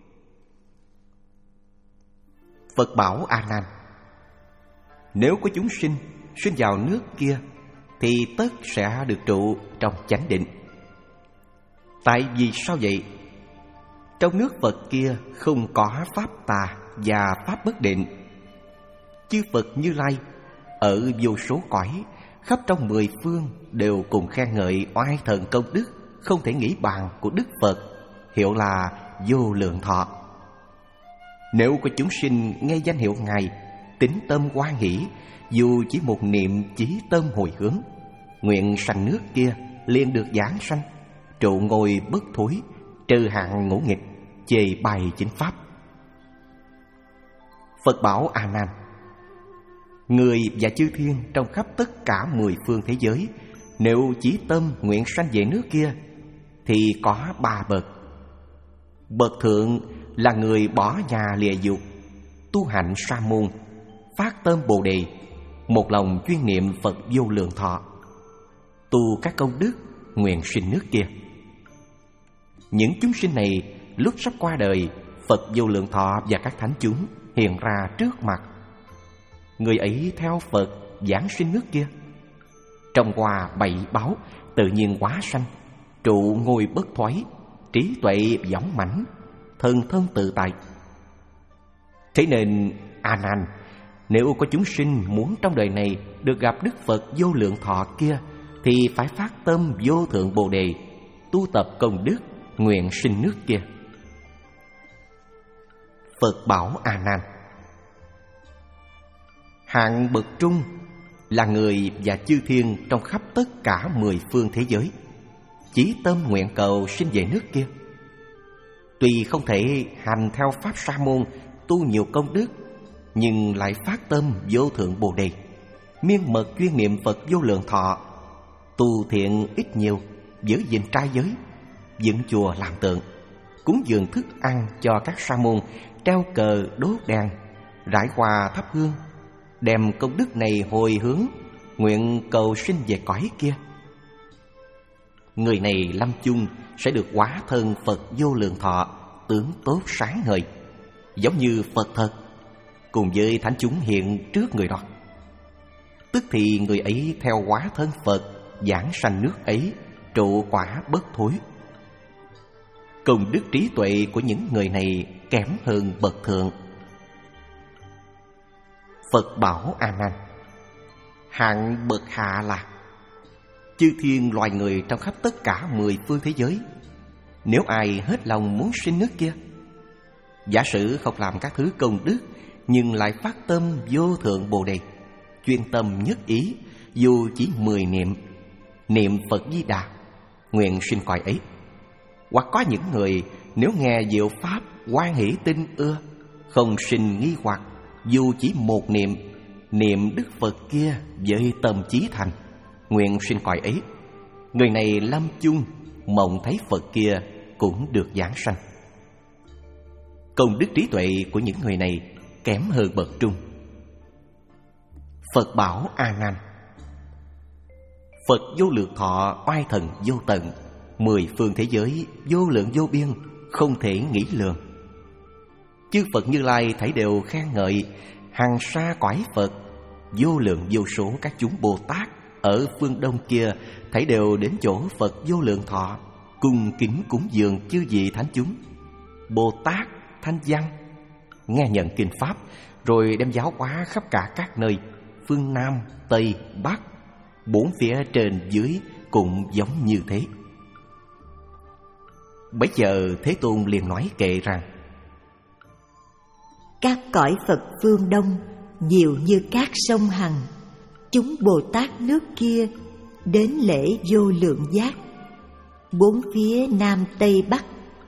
Phật bảo A Nan: Nếu có chúng sinh sinh vào nước kia thì tất sẽ được trụ trong chánh định. Tại vì sao vậy? Trong nước Phật kia không có pháp tà và pháp bất định. Chư Phật Như Lai ở vô số cõi khắp trong mười phương đều cùng khen ngợi oai thần công đức không thể nghĩ bàn của Đức Phật, hiệu là Vô Lượng Thọ. Nếu có chúng sinh nghe danh hiệu Ngài, tín tâm hoan hỷ, dù chỉ một niệm chí tâm hồi hướng, nguyện sanh nước kia liền được giảng sanh, trụ ngồi bất thối, trừ hạn ngũ nghịch, chê bài chính pháp. Phật bảo A Nan: Người và chư thiên trong khắp tất cả mười phương thế giới, nếu chí tâm nguyện sanh về nước kia thì có ba bậc. Bậc thượng là người bỏ nhà lìa dục, tu hạnh sa môn, phát tâm Bồ Đề, một lòng chuyên niệm Phật Vô Lượng Thọ, tu các công đức, nguyện sinh nước kia. Những chúng sinh này lúc sắp qua đời, Phật Vô Lượng Thọ và các thánh chúng hiện ra trước mặt. Người ấy theo Phật giảng sinh nước kia, trong qua bảy báo tự nhiên hóa sanh, trụ ngồi bất thoái, trí tuệ dõng mãnh, thần thân tự tại. Thế nên A Nan, nếu có chúng sinh muốn trong đời này được gặp Đức Phật Vô Lượng Thọ kia thì phải phát tâm vô thượng Bồ Đề, tu tập công đức, nguyện sinh nước kia. Phật bảo A Nan: Hạng bậc trung là người và chư thiên trong khắp tất cả mười phương thế giới, chí tâm nguyện cầu sinh về nước kia. Tuy không thể hành theo pháp sa môn, tu nhiều công đức, nhưng lại phát tâm vô thượng Bồ Đề, miên mật chuyên niệm Phật Vô Lượng Thọ, tu thiện ít nhiều, giữ gìn trai giới, dựng chùa làm tượng, cúng dường thức ăn cho các sa môn, treo cờ đốt đèn, rải hoa thắp hương, đem công đức này hồi hướng, nguyện cầu sinh về cõi kia. Người này lâm chung sẽ được hóa thân Phật Vô Lượng Thọ, tướng tốt sáng ngời, giống như Phật thật, cùng với thánh chúng hiện trước người đó. Tức thì người ấy theo hóa thân Phật, giảng sanh nước ấy, trụ quả bất thối. Công đức trí tuệ của những người này kém hơn bậc thượng. Phật bảo A Nan: Hạng bậc hạ là chư thiên loài người trong khắp tất cả mười phương thế giới, nếu ai hết lòng muốn sinh nước kia, giả sử không làm các thứ công đức, nhưng lại phát tâm vô thượng Bồ Đề, chuyên tâm nhất ý, dù chỉ mười niệm, niệm Phật Di Đà, nguyện sinh cõi ấy. Hoặc có những người nếu nghe diệu pháp hoan hỷ tin ưa, không sinh nghi hoặc, dù chỉ một niệm, niệm Đức Phật kia với tâm chí thành, nguyện sinh cõi ấy. Người này lâm chung mộng thấy Phật kia cũng được giảng sanh. Công đức trí tuệ của những người này kém hơn bậc trung. Phật bảo A Nan: Phật Vô Lượng Thọ oai thần vô tận, mười phương thế giới vô lượng vô biên, không thể nghĩ lường. Chư Phật Như Lai thảy đều khen ngợi, hằng sa cõi Phật, vô lượng vô số các chúng Bồ Tát ở phương đông kia thảy đều đến chỗ Phật Vô Lượng Thọ, cung kính cúng dường chư vị thánh chúng. Bồ Tát thanh văn nghe nhận kinh pháp, rồi đem giáo hóa khắp cả các nơi, phương Nam, Tây, Bắc, bốn phía trên dưới cũng giống như thế. Bấy giờ Thế Tôn liền nói kệ rằng: Các cõi Phật phương Đông nhiều như các sông Hằng, chúng Bồ Tát nước kia đến lễ vô lượng giác, bốn phía Nam Tây Bắc.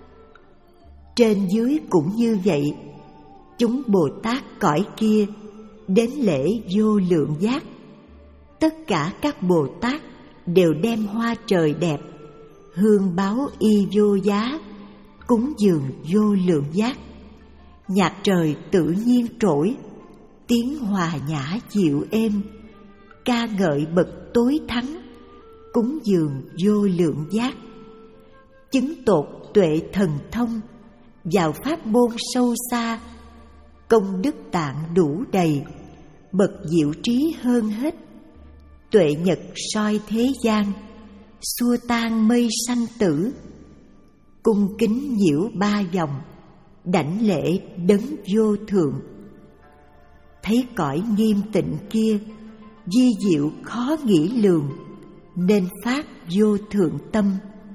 Trên dưới cũng như vậy, chúng Bồ Tát cõi kia đến lễ vô lượng giác. Tất cả các Bồ Tát đều đem hoa trời đẹp, hương báu y vô giá, cúng dường vô lượng giác. Nhạc trời tự nhiên trỗi, tiếng hòa nhã dịu êm, ca ngợi bậc tối thắng, cúng dường vô lượng giác. Chứng tột tuệ thần thông, vào pháp môn sâu xa, công đức tạng đủ đầy, bậc diệu trí hơn hết. Tuệ nhật soi thế gian, xua tan mây sanh tử, cung kính nhiễu ba vòng, đảnh lễ đấng vô thượng. Thấy cõi nghiêm tịnh kia, vi diệu khó nghĩ lường, nên phát vô thượng tâm.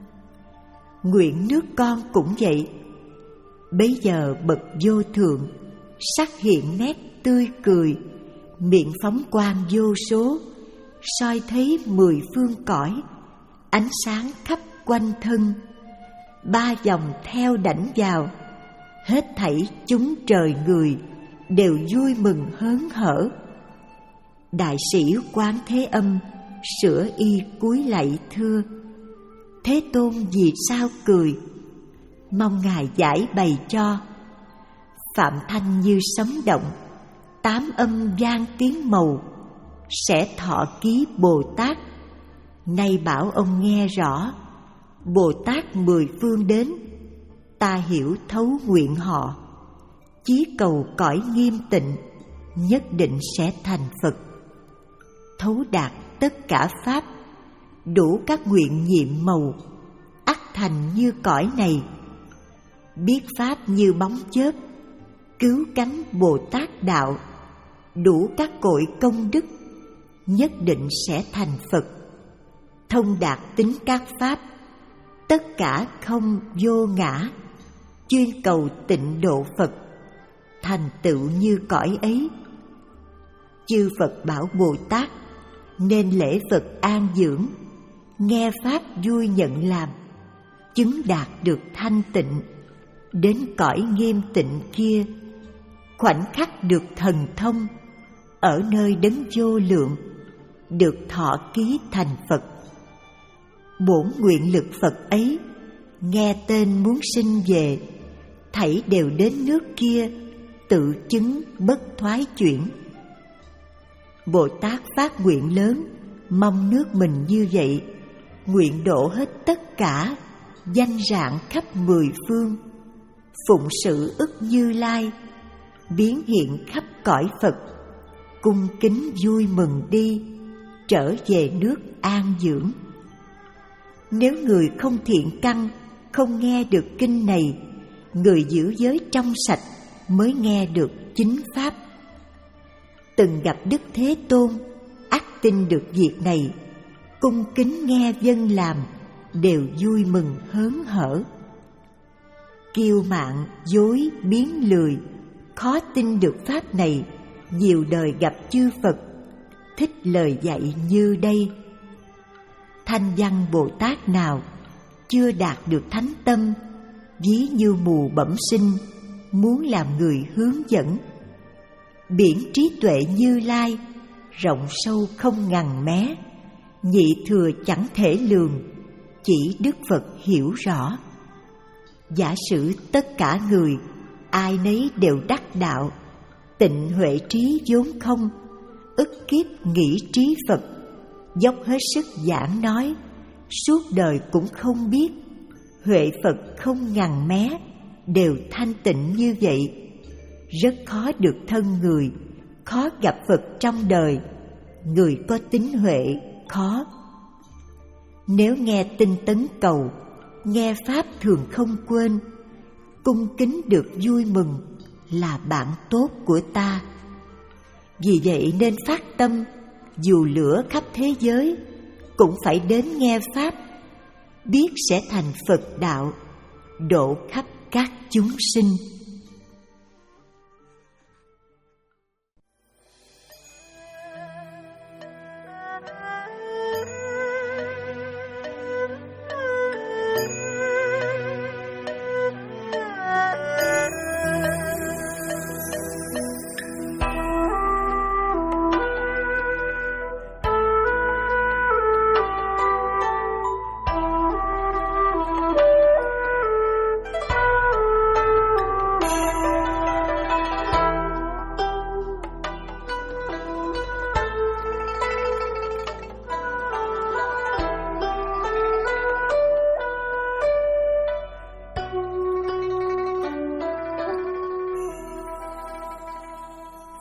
Nguyện nước con cũng vậy. Bấy giờ bậc vô thượng, sắc hiện nét tươi cười, miệng phóng quang vô số, soi thấy mười phương cõi, ánh sáng khắp quanh thân. Ba vòng theo đảnh vào, hết thảy chúng trời người đều vui mừng hớn hở. Đại sĩ Quán Thế Âm sửa y cúi lạy thưa: Thế Tôn vì sao cười? Mong Ngài giải bày cho. Phạm thanh như sấm động, tám âm vang tiếng màu, sẽ thọ ký Bồ Tát. Nay bảo ông nghe rõ, Bồ Tát mười phương đến, ta hiểu thấu nguyện họ. Chí cầu cõi nghiêm tịnh, nhất định sẽ thành Phật. Thấu đạt tất cả pháp, đủ các nguyện nhiệm màu, ắt thành như cõi này. Biết pháp như bóng chớp, cứu cánh Bồ Tát đạo, đủ các cội công đức, nhất định sẽ thành Phật. Thông đạt tính các pháp, tất cả không vô ngã, chuyên cầu tịnh độ Phật, thành tựu như cõi ấy. Chư Phật bảo Bồ Tát nên lễ Phật an dưỡng, nghe pháp vui nhận làm, chứng đạt được thanh tịnh. Đến cõi nghiêm tịnh kia, khoảnh khắc được thần thông, ở nơi đấng vô lượng, được thọ ký thành Phật. Bổn nguyện lực Phật ấy, nghe tên muốn sinh về, thảy đều đến nước kia, tự chứng bất thoái chuyển. Bồ Tát phát nguyện lớn, mong nước mình như vậy, nguyện độ hết tất cả, danh rạng khắp mười phương. Phụng sự ức Như Lai, biến hiện khắp cõi Phật, cung kính vui mừng đi, trở về nước an dưỡng. Nếu người không thiện căn, không nghe được kinh này, người giữ giới trong sạch mới nghe được chính pháp. Từng gặp Đức Thế Tôn, ắt tin được việc này, cung kính nghe vâng làm, đều vui mừng hớn hở. Kiêu mạn, dối, biến lười, khó tin được pháp này, nhiều đời gặp chư Phật, thích lời dạy như đây. Thanh văn Bồ Tát nào chưa đạt được thánh tâm, ví như mù bẩm sinh, muốn làm người hướng dẫn. Biển trí tuệ Như Lai, rộng sâu không ngần mé, nhị thừa chẳng thể lường, chỉ Đức Phật hiểu rõ. Giả sử tất cả người, ai nấy đều đắc đạo, tịnh huệ trí vốn không, ức kiếp nghĩ trí Phật, dốc hết sức giảng nói, suốt đời cũng không biết. Huệ Phật không ngần mé, đều thanh tịnh như vậy. Rất khó được thân người, khó gặp Phật trong đời, người có tín huệ khó. Nếu nghe tinh tấn cầu, nghe pháp thường không quên, cung kính được vui mừng, là bạn tốt của ta. Vì vậy nên phát tâm, dù lửa khắp thế giới, cũng phải đến nghe pháp, biết sẽ thành Phật đạo, độ khắp các chúng sinh.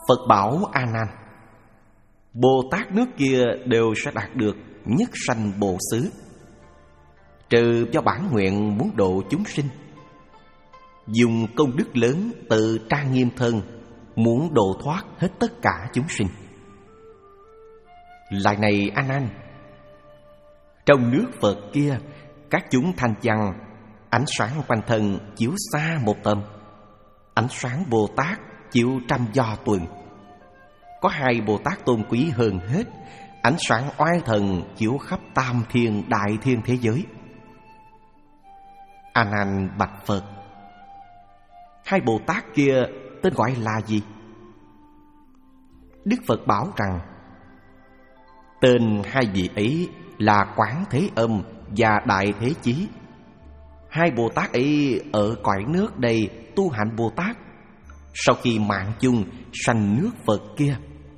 Phật bảo A Nan, Bồ Tát nước kia đều sẽ đạt được nhất sanh Bồ Xứ, trừ do bản nguyện muốn độ chúng sinh, dùng công đức lớn tự trang nghiêm thân, muốn độ thoát hết tất cả chúng sinh. Lại này A Nan, trong nước Phật kia, các chúng thanh văn, ánh sáng quanh thân chiếu xa một tầm, ánh sáng Bồ Tát chiếu trăm do tuần. Có hai Bồ Tát tôn quý hơn hết, ánh sáng oai thần chiếu khắp tam thiên đại thiên thế giới. A Nan bạch Phật, hai Bồ Tát kia tên gọi là gì? Đức Phật bảo rằng, tên hai vị ấy là Quán Thế Âm và Đại Thế Chí. Hai Bồ Tát ấy ở cõi nước đây tu hạnh Bồ Tát, sau khi mạng chung sanh nước Phật kia.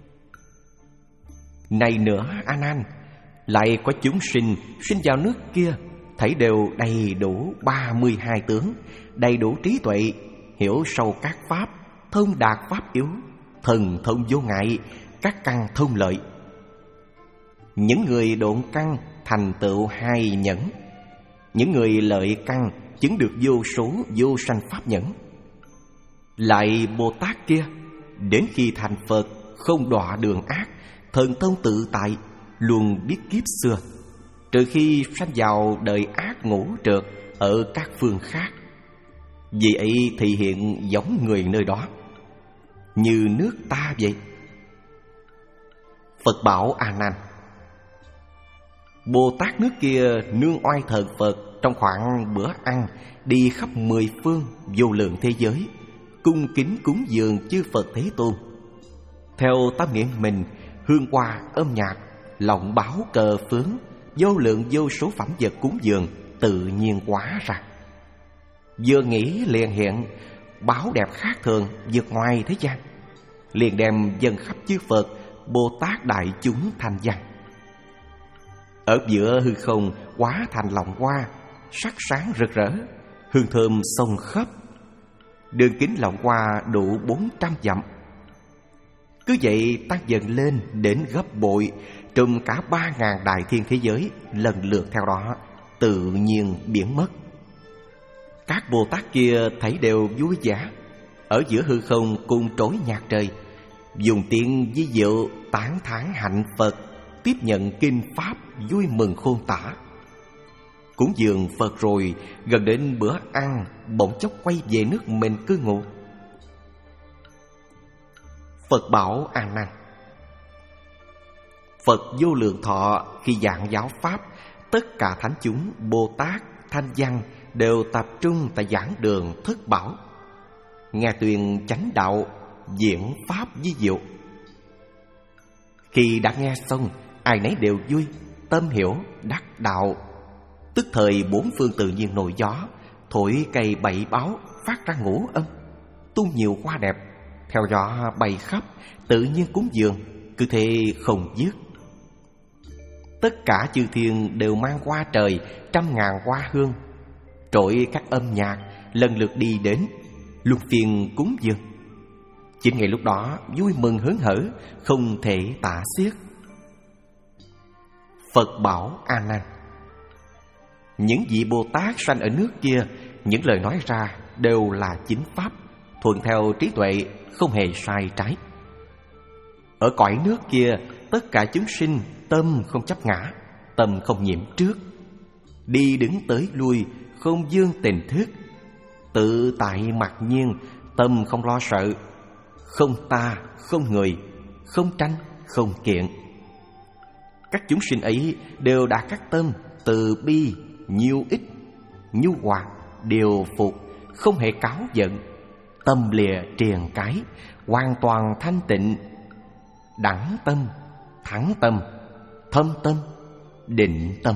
Này nữa A Nan, lại có chúng sinh sinh vào nước kia, thấy đều đầy đủ ba mươi hai tướng, đầy đủ trí tuệ, hiểu sâu các pháp, thông đạt pháp yếu, thần thông vô ngại, các căn thông lợi. Những người độn căn thành tựu hai nhẫn, những người lợi căn chứng được vô số vô sanh pháp nhẫn. Lại Bồ Tát kia, đến khi thành Phật không đọa đường ác, thần thông tự tại, luôn biết kiếp xưa, trừ khi sanh vào đời ác ngũ trượt ở các phương khác. Vì ấy thì hiện giống người nơi đó, như nước ta vậy. Phật bảo A Nan, Bồ Tát nước kia nương oai thờ Phật trong khoảng bữa ăn, đi khắp mười phương vô lượng thế giới, cung kính cúng dường chư Phật Thế Tôn. Theo tâm nguyện mình, hương hoa, âm nhạc, lọng báo, cờ phướng, vô lượng vô số phẩm vật cúng dường tự nhiên hóa ra. Vừa nghĩ liền hiện, báo đẹp khác thường vượt ngoài thế gian, liền đem dâng khắp chư Phật, Bồ Tát đại chúng thành văn. Ở giữa hư không hóa thành lọng hoa, sắc sáng rực rỡ, hương thơm xông khắp. Đường kính lọng hoa đủ bốn trăm dặm. Cứ vậy tăng dần lên đến gấp bội, trùm cả ba ngàn đại thiên thế giới lần lượt theo đó tự nhiên biến mất. Các Bồ Tát kia thấy đều vui vẻ, ở giữa hư không cùng trối nhạc trời, dùng tiếng vi diệu tán thán hạnh Phật, tiếp nhận kinh pháp vui mừng khôn tả. Cúng dường Phật rồi, gần đến bữa ăn, bỗng chốc quay về nước mình cư ngụ. Phật bảo A Nan, Phật vô lượng thọ khi giảng giáo pháp, tất cả thánh chúng Bồ Tát thanh văn đều tập trung tại giảng đường Thất Bảo, nghe tuyên chánh đạo, diễn pháp vi diệu. Khi đã nghe xong, ai nấy đều vui, tâm hiểu đắc đạo. Tức thời bốn phương tự nhiên nổi gió, thổi cây bảy báo, phát ra ngũ âm, tung nhiều hoa đẹp, theo gió bay khắp, tự nhiên cúng dường, cứ thế không dứt. Tất cả chư thiên đều mang hoa trời, trăm ngàn hoa hương, trội các âm nhạc lần lượt đi đến, luân phiên cúng dường. Chính ngày lúc đó vui mừng hớn hở, không thể tả xiết. Phật bảo A Nan, những vị Bồ Tát sanh ở nước kia, những lời nói ra đều là chính pháp, thuận theo trí tuệ, không hề sai trái. Ở cõi nước kia, tất cả chúng sinh tâm không chấp ngã, tâm không nhiễm trước, đi đứng tới lui không dương tình thức, tự tại mặc nhiên, tâm không lo sợ, không ta, không người, không tranh, không kiện. Các chúng sinh ấy đều đạt các tâm từ bi, nhiêu ích, nhu hòa, điều phục, không hề cáo giận, tâm lìa triền cái, hoàn toàn thanh tịnh, đẳng tâm, thắng tâm, thâm tâm, định tâm.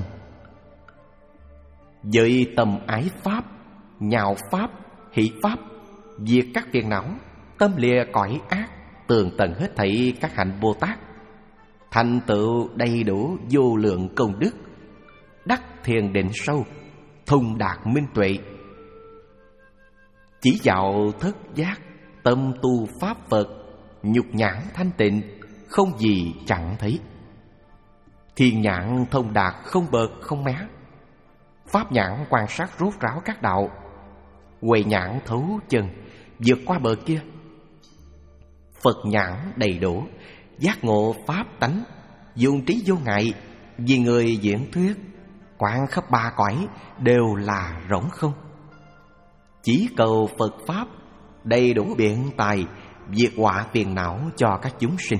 Với tâm ái pháp, nhạo pháp, hỷ pháp, diệt các phiền não, tâm lìa cõi ác, tường tận hết thảy các hạnh Bồ Tát, thành tựu đầy đủ vô lượng công đức, đắc thiền định sâu, thông đạt minh tuệ. Chỉ dạo thất giác, tâm tu pháp Phật, nhục nhãn thanh tịnh, không gì chẳng thấy. Thiên nhãn thông đạt, không bợt không mé. Pháp nhãn quan sát rốt ráo các đạo. Huệ nhãn thấu chân, vượt qua bờ kia. Phật nhãn đầy đủ, giác ngộ pháp tánh, dùng trí vô ngại. Vì người diễn thuyết, quán khắp ba cõi đều là rỗng không. Chỉ cầu Phật Pháp đầy đủ biện tài, diệt họa phiền não cho các chúng sinh.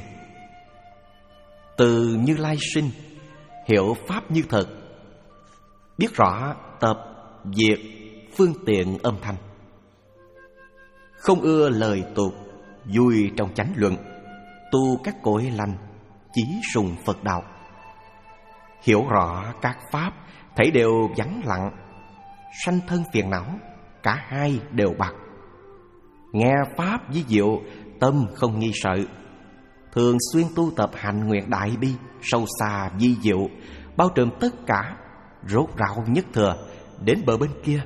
Từ Như Lai sinh, hiểu Pháp như thật, biết rõ tập diệt phương tiện âm thanh. Không ưa lời tục, vui trong chánh luận, tu các cội lành, chí sùng Phật đạo. Hiểu rõ các pháp, thấy đều vắng lặng, sanh thân phiền não, cả hai đều bạc. Nghe pháp vi diệu, tâm không nghi sợ. Thường xuyên tu tập hành nguyện đại bi, sâu xa vi diệu, bao trùm tất cả, rốt ráo nhất thừa, đến bờ bên kia.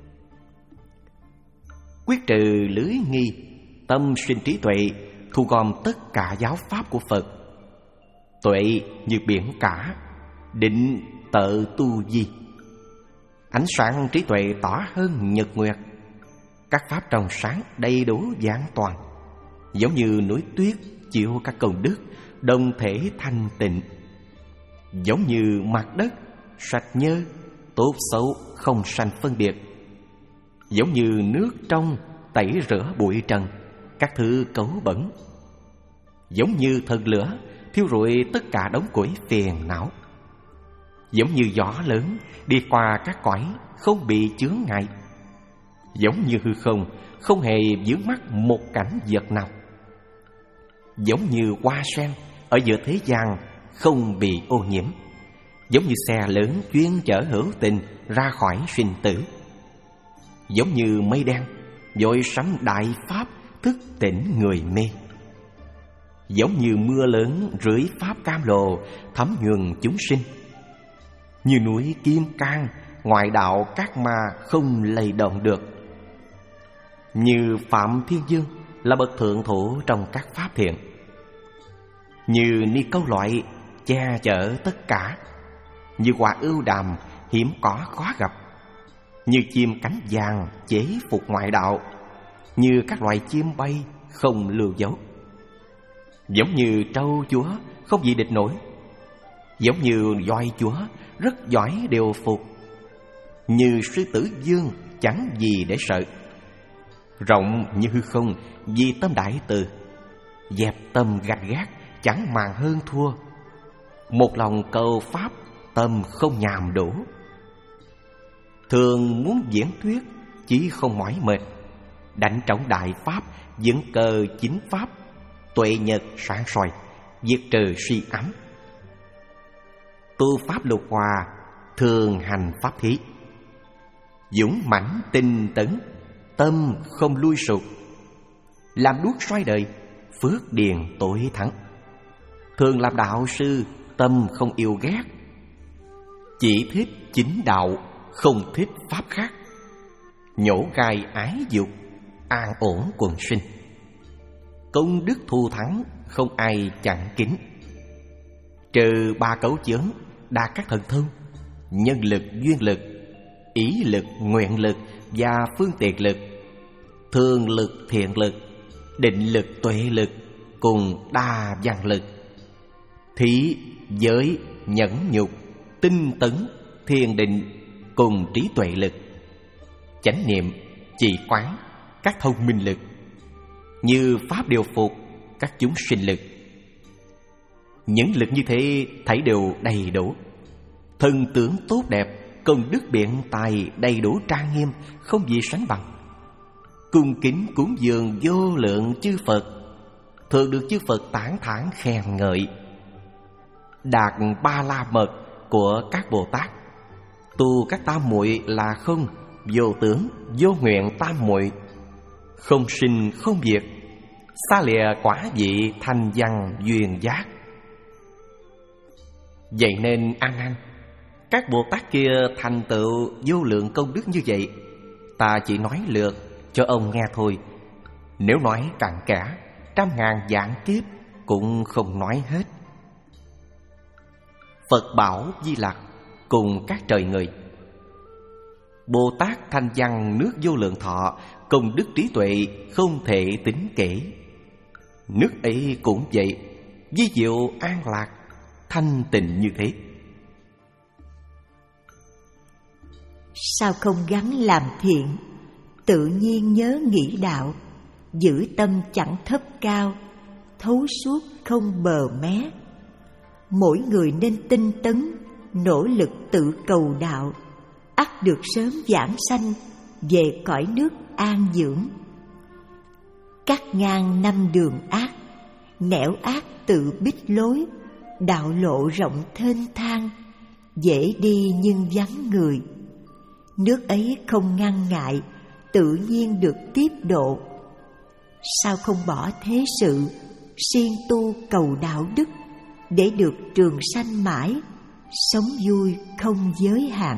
Quyết trừ lưới nghi, tâm sinh trí tuệ, thu gom tất cả giáo pháp của Phật. Tuệ như biển cả, định tự tu di. Ánh sáng trí tuệ tỏ hơn nhật nguyệt. Các pháp trong sáng đầy đủ vẹn toàn, giống như núi tuyết chịu các công đức, đồng thể thanh tịnh. Giống như mặt đất sạch nhơ, tốt xấu không sanh phân biệt. Giống như nước trong tẩy rửa bụi trần, các thứ cấu bẩn. Giống như thần lửa thiêu rụi tất cả đống củi phiền não. Giống như gió lớn đi qua các cõi, không bị chướng ngại. Giống như hư không, không hề vướng mắc một cảnh vật nào. Giống như hoa sen ở giữa thế gian, không bị ô nhiễm. Giống như xe lớn chuyên chở hữu tình ra khỏi sinh tử. Giống như mây đen vội sấm đại pháp, thức tỉnh người mê. Giống như mưa lớn rưới pháp cam lồ, thấm nhuần chúng sinh. Như núi Kim Cang, ngoại đạo các ma không lay động được. Như Phạm Thiên Dương là bậc thượng thủ trong các pháp thiện. Như ni câu loại che chở tất cả. Như quả ưu đàm hiểm có khó gặp. Như chim cánh vàng chế phục ngoại đạo. Như các loài chim bay không lưu dấu. Giống như trâu chúa không gì địch nổi. Giống như voi chúa rất giỏi điều phục. Như sư tử vương chẳng gì để sợ. Rộng như hư không vì tâm đại từ. Dẹp tâm gạch gác chẳng màng hơn thua. Một lòng cầu pháp, tâm không nhàm đủ. Thường muốn diễn thuyết chỉ không mỏi mệt. Đánh trống đại pháp, dựng cờ chính pháp. Tuệ nhật sáng soi, diệt trừ si ấm. Tu pháp lục hòa, thường hành pháp thí. Dũng mãnh tinh tấn, tâm không lui sụp. Làm đuốc soi đời, phước điền tối thắng. Thường làm đạo sư, tâm không yêu ghét. Chỉ thích chính đạo, không thích pháp khác. Nhổ gai ái dục, an ổn quần sinh. Công đức thù thắng, không ai chặn kín. Trừ ba cấu chướng, đạt các thần thông. Nhân lực, duyên lực, ý lực, nguyện lực và phương tiện lực. Thường lực, thiện lực, định lực, tuệ lực cùng đa văn lực. Thí, giới, nhẫn nhục, tinh tấn, thiền định cùng trí tuệ lực. Chánh niệm, trì quán, các thông minh lực. Như pháp điều phục, các chúng sinh lực. Những lực như thế thấy đều đầy đủ. Thần tướng tốt đẹp, công đức biện tài đầy đủ trang nghiêm, không gì sánh bằng. Cung kính cúng dường vô lượng chư Phật, thường được chư Phật tán thán khen ngợi. Đạt ba la mật của các Bồ Tát. Tu các tam muội là không, vô tướng, vô nguyện tam muội. Không sinh không diệt, xa lìa quả vị thanh văn duyên giác. Vậy nên An An, các Bồ Tát kia thành tựu vô lượng công đức như vậy, ta chỉ nói lược cho ông nghe thôi. Nếu nói cặn kẽ, trăm ngàn vạn kiếp cũng không nói hết. Phật bảo Di Lặc cùng các trời người. Bồ Tát thanh văn nước vô lượng thọ, công đức trí tuệ không thể tính kể. Nước ấy cũng vậy, vi diệu an lạc, thanh tịnh như thế. Sao không gắng làm thiện, tự nhiên nhớ nghĩ đạo, giữ tâm chẳng thấp cao, thấu suốt không bờ mé. Mỗi người nên tinh tấn, nỗ lực tự cầu đạo, ắt được sớm vãng sanh, về cõi nước an dưỡng. Cắt ngang năm đường ác, nẻo ác tự bích lối, đạo lộ rộng thênh thang, dễ đi nhưng vắng người. Nước ấy không ngăn ngại, tự nhiên được tiếp độ. Sao không bỏ thế sự, siêng tu cầu đạo đức, để được trường sanh mãi, sống vui không giới hạn.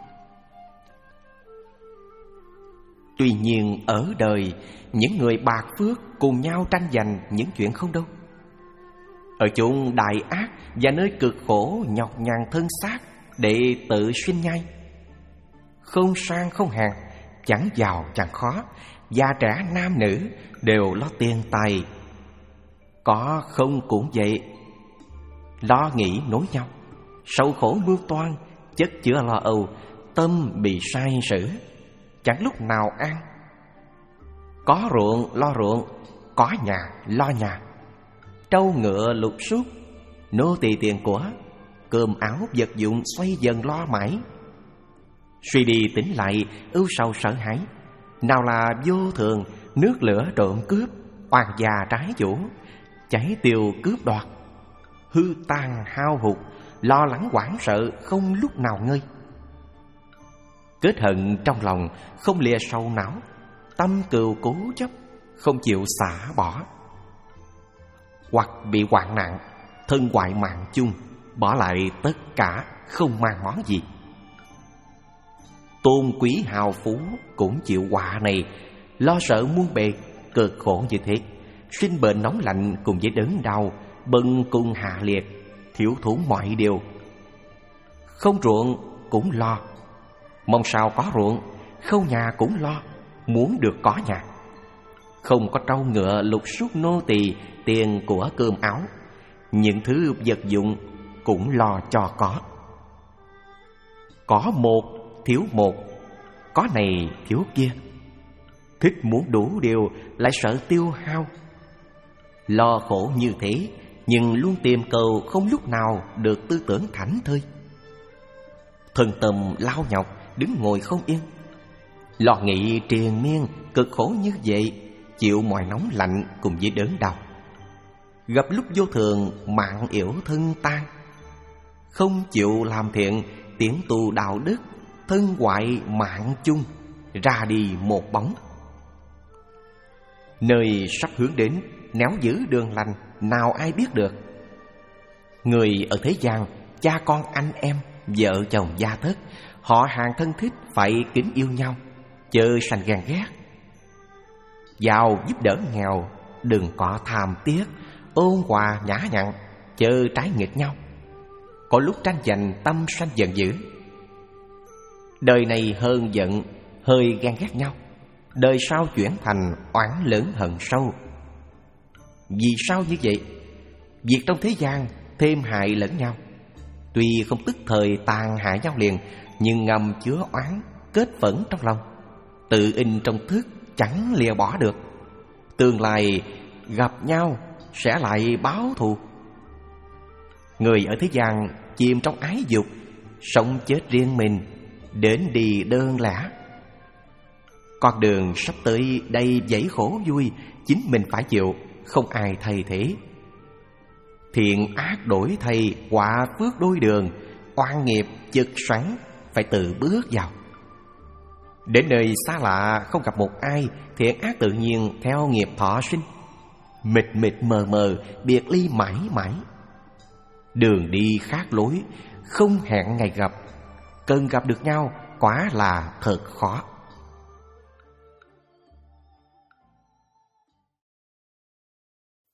Tuy nhiên ở đời, những người bạc phước cùng nhau tranh giành những chuyện không đâu. Ở chốn đại ác và nơi cực khổ nhọc nhằn thân xác để tự sinh nhai. Không sang không hèn, chẳng giàu chẳng khó, già trẻ nam nữ đều lo tiền tài. Có không cũng vậy, lo nghĩ nối nhau, sầu khổ mưu toan, chất chứa lo âu, tâm bị sai sử, chẳng lúc nào an. Có ruộng lo ruộng, có nhà lo nhà, trâu ngựa lục súc, nô tỳ tiền của, cơm áo vật dụng xoay dần lo mãi. Suy đi tính lại, ưu sầu sợ hãi, nào là vô thường, nước lửa trộm cướp, oan gia trái chủ, cháy tiêu cướp đoạt, hư tan hao hụt, lo lắng hoảng sợ không lúc nào ngơi. Kết hận trong lòng không lìa sầu não, tâm cừu cố chấp không chịu xả bỏ. Hoặc bị hoạn nạn, thân hoại mạng chung, bỏ lại tất cả không mang món gì. Tôn quý hào phú cũng chịu họa này, lo sợ muôn bề, cực khổ như thế. Sinh bệnh nóng lạnh cùng với đớn đau, bần cùng hạ liệt, thiếu thốn mọi điều. Không ruộng cũng lo, mong sao có ruộng. Không nhà cũng lo, muốn được có nhà. Không có trâu ngựa lục súc nô tỳ, tiền của cơm áo, những thứ vật dụng cũng lo cho có. Có một thiếu một, có này thiếu kia, thích muốn đủ điều lại sợ tiêu hao. Lo khổ như thế, nhưng luôn tìm cầu không lúc nào được tư tưởng thảnh thơi. Thân tâm lao nhọc, đứng ngồi không yên, lo nghĩ triền miên, cực khổ như vậy, chịu mọi nóng lạnh cùng với đớn đau. Gặp lúc vô thường, mạng yểu thân tan, không chịu làm thiện, tiến tu đạo đức, thân hoại mạng chung, ra đi một bóng. Nơi sắp hướng đến, néo giữ đường lành, nào ai biết được. Người ở thế gian, cha con anh em, vợ chồng gia thất, họ hàng thân thích phải kính yêu nhau, chớ sanh ghen ghét. Giàu giúp đỡ nghèo, đừng có tham tiếc, ôn hòa nhã nhặn, chớ trái nghịch nhau. Có lúc tranh giành tâm sanh giận dữ. Đời này hơn giận, hơi ghen ghét nhau, đời sau chuyển thành oán lớn hận sâu. Vì sao như vậy? Việc trong thế gian thêm hại lẫn nhau, tuy không tức thời tàn hại nhau liền, nhưng ngầm chứa oán, kết phẫn trong lòng, tự in trong thức, chẳng lìa bỏ được. Tương lai gặp nhau sẽ lại báo thù. Người ở thế gian chìm trong ái dục, sống chết riêng mình, đến đi đơn lẻ. Con đường sắp tới đầy dẫy khổ vui, chính mình phải chịu, không ai thay thế. Thiện ác đổi thay, quả phước đôi đường, oan nghiệp chực xoắn, phải tự bước vào. Đến nơi xa lạ không gặp một ai, thiện ác tự nhiên theo nghiệp thọ sinh. Mịt mịt mờ mờ, biệt ly mãi mãi. Đường đi khác lối, không hẹn ngày gặp, cần gặp được nhau quả là thật khó.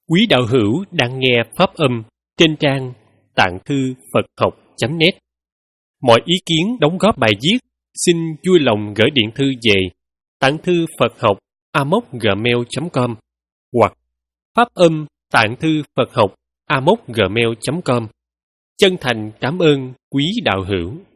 Quý đạo hữu đang nghe pháp âm trên trang tạng thư Phật học chấm net. Mọi ý kiến đóng góp bài viết xin vui lòng gửi điện thư về tạng thư Phật học a m o c gmail chấm com hoặc pháp âm tạng thư Phật học a m o c gmail chấm com. Chân thành cảm ơn quý đạo hữu.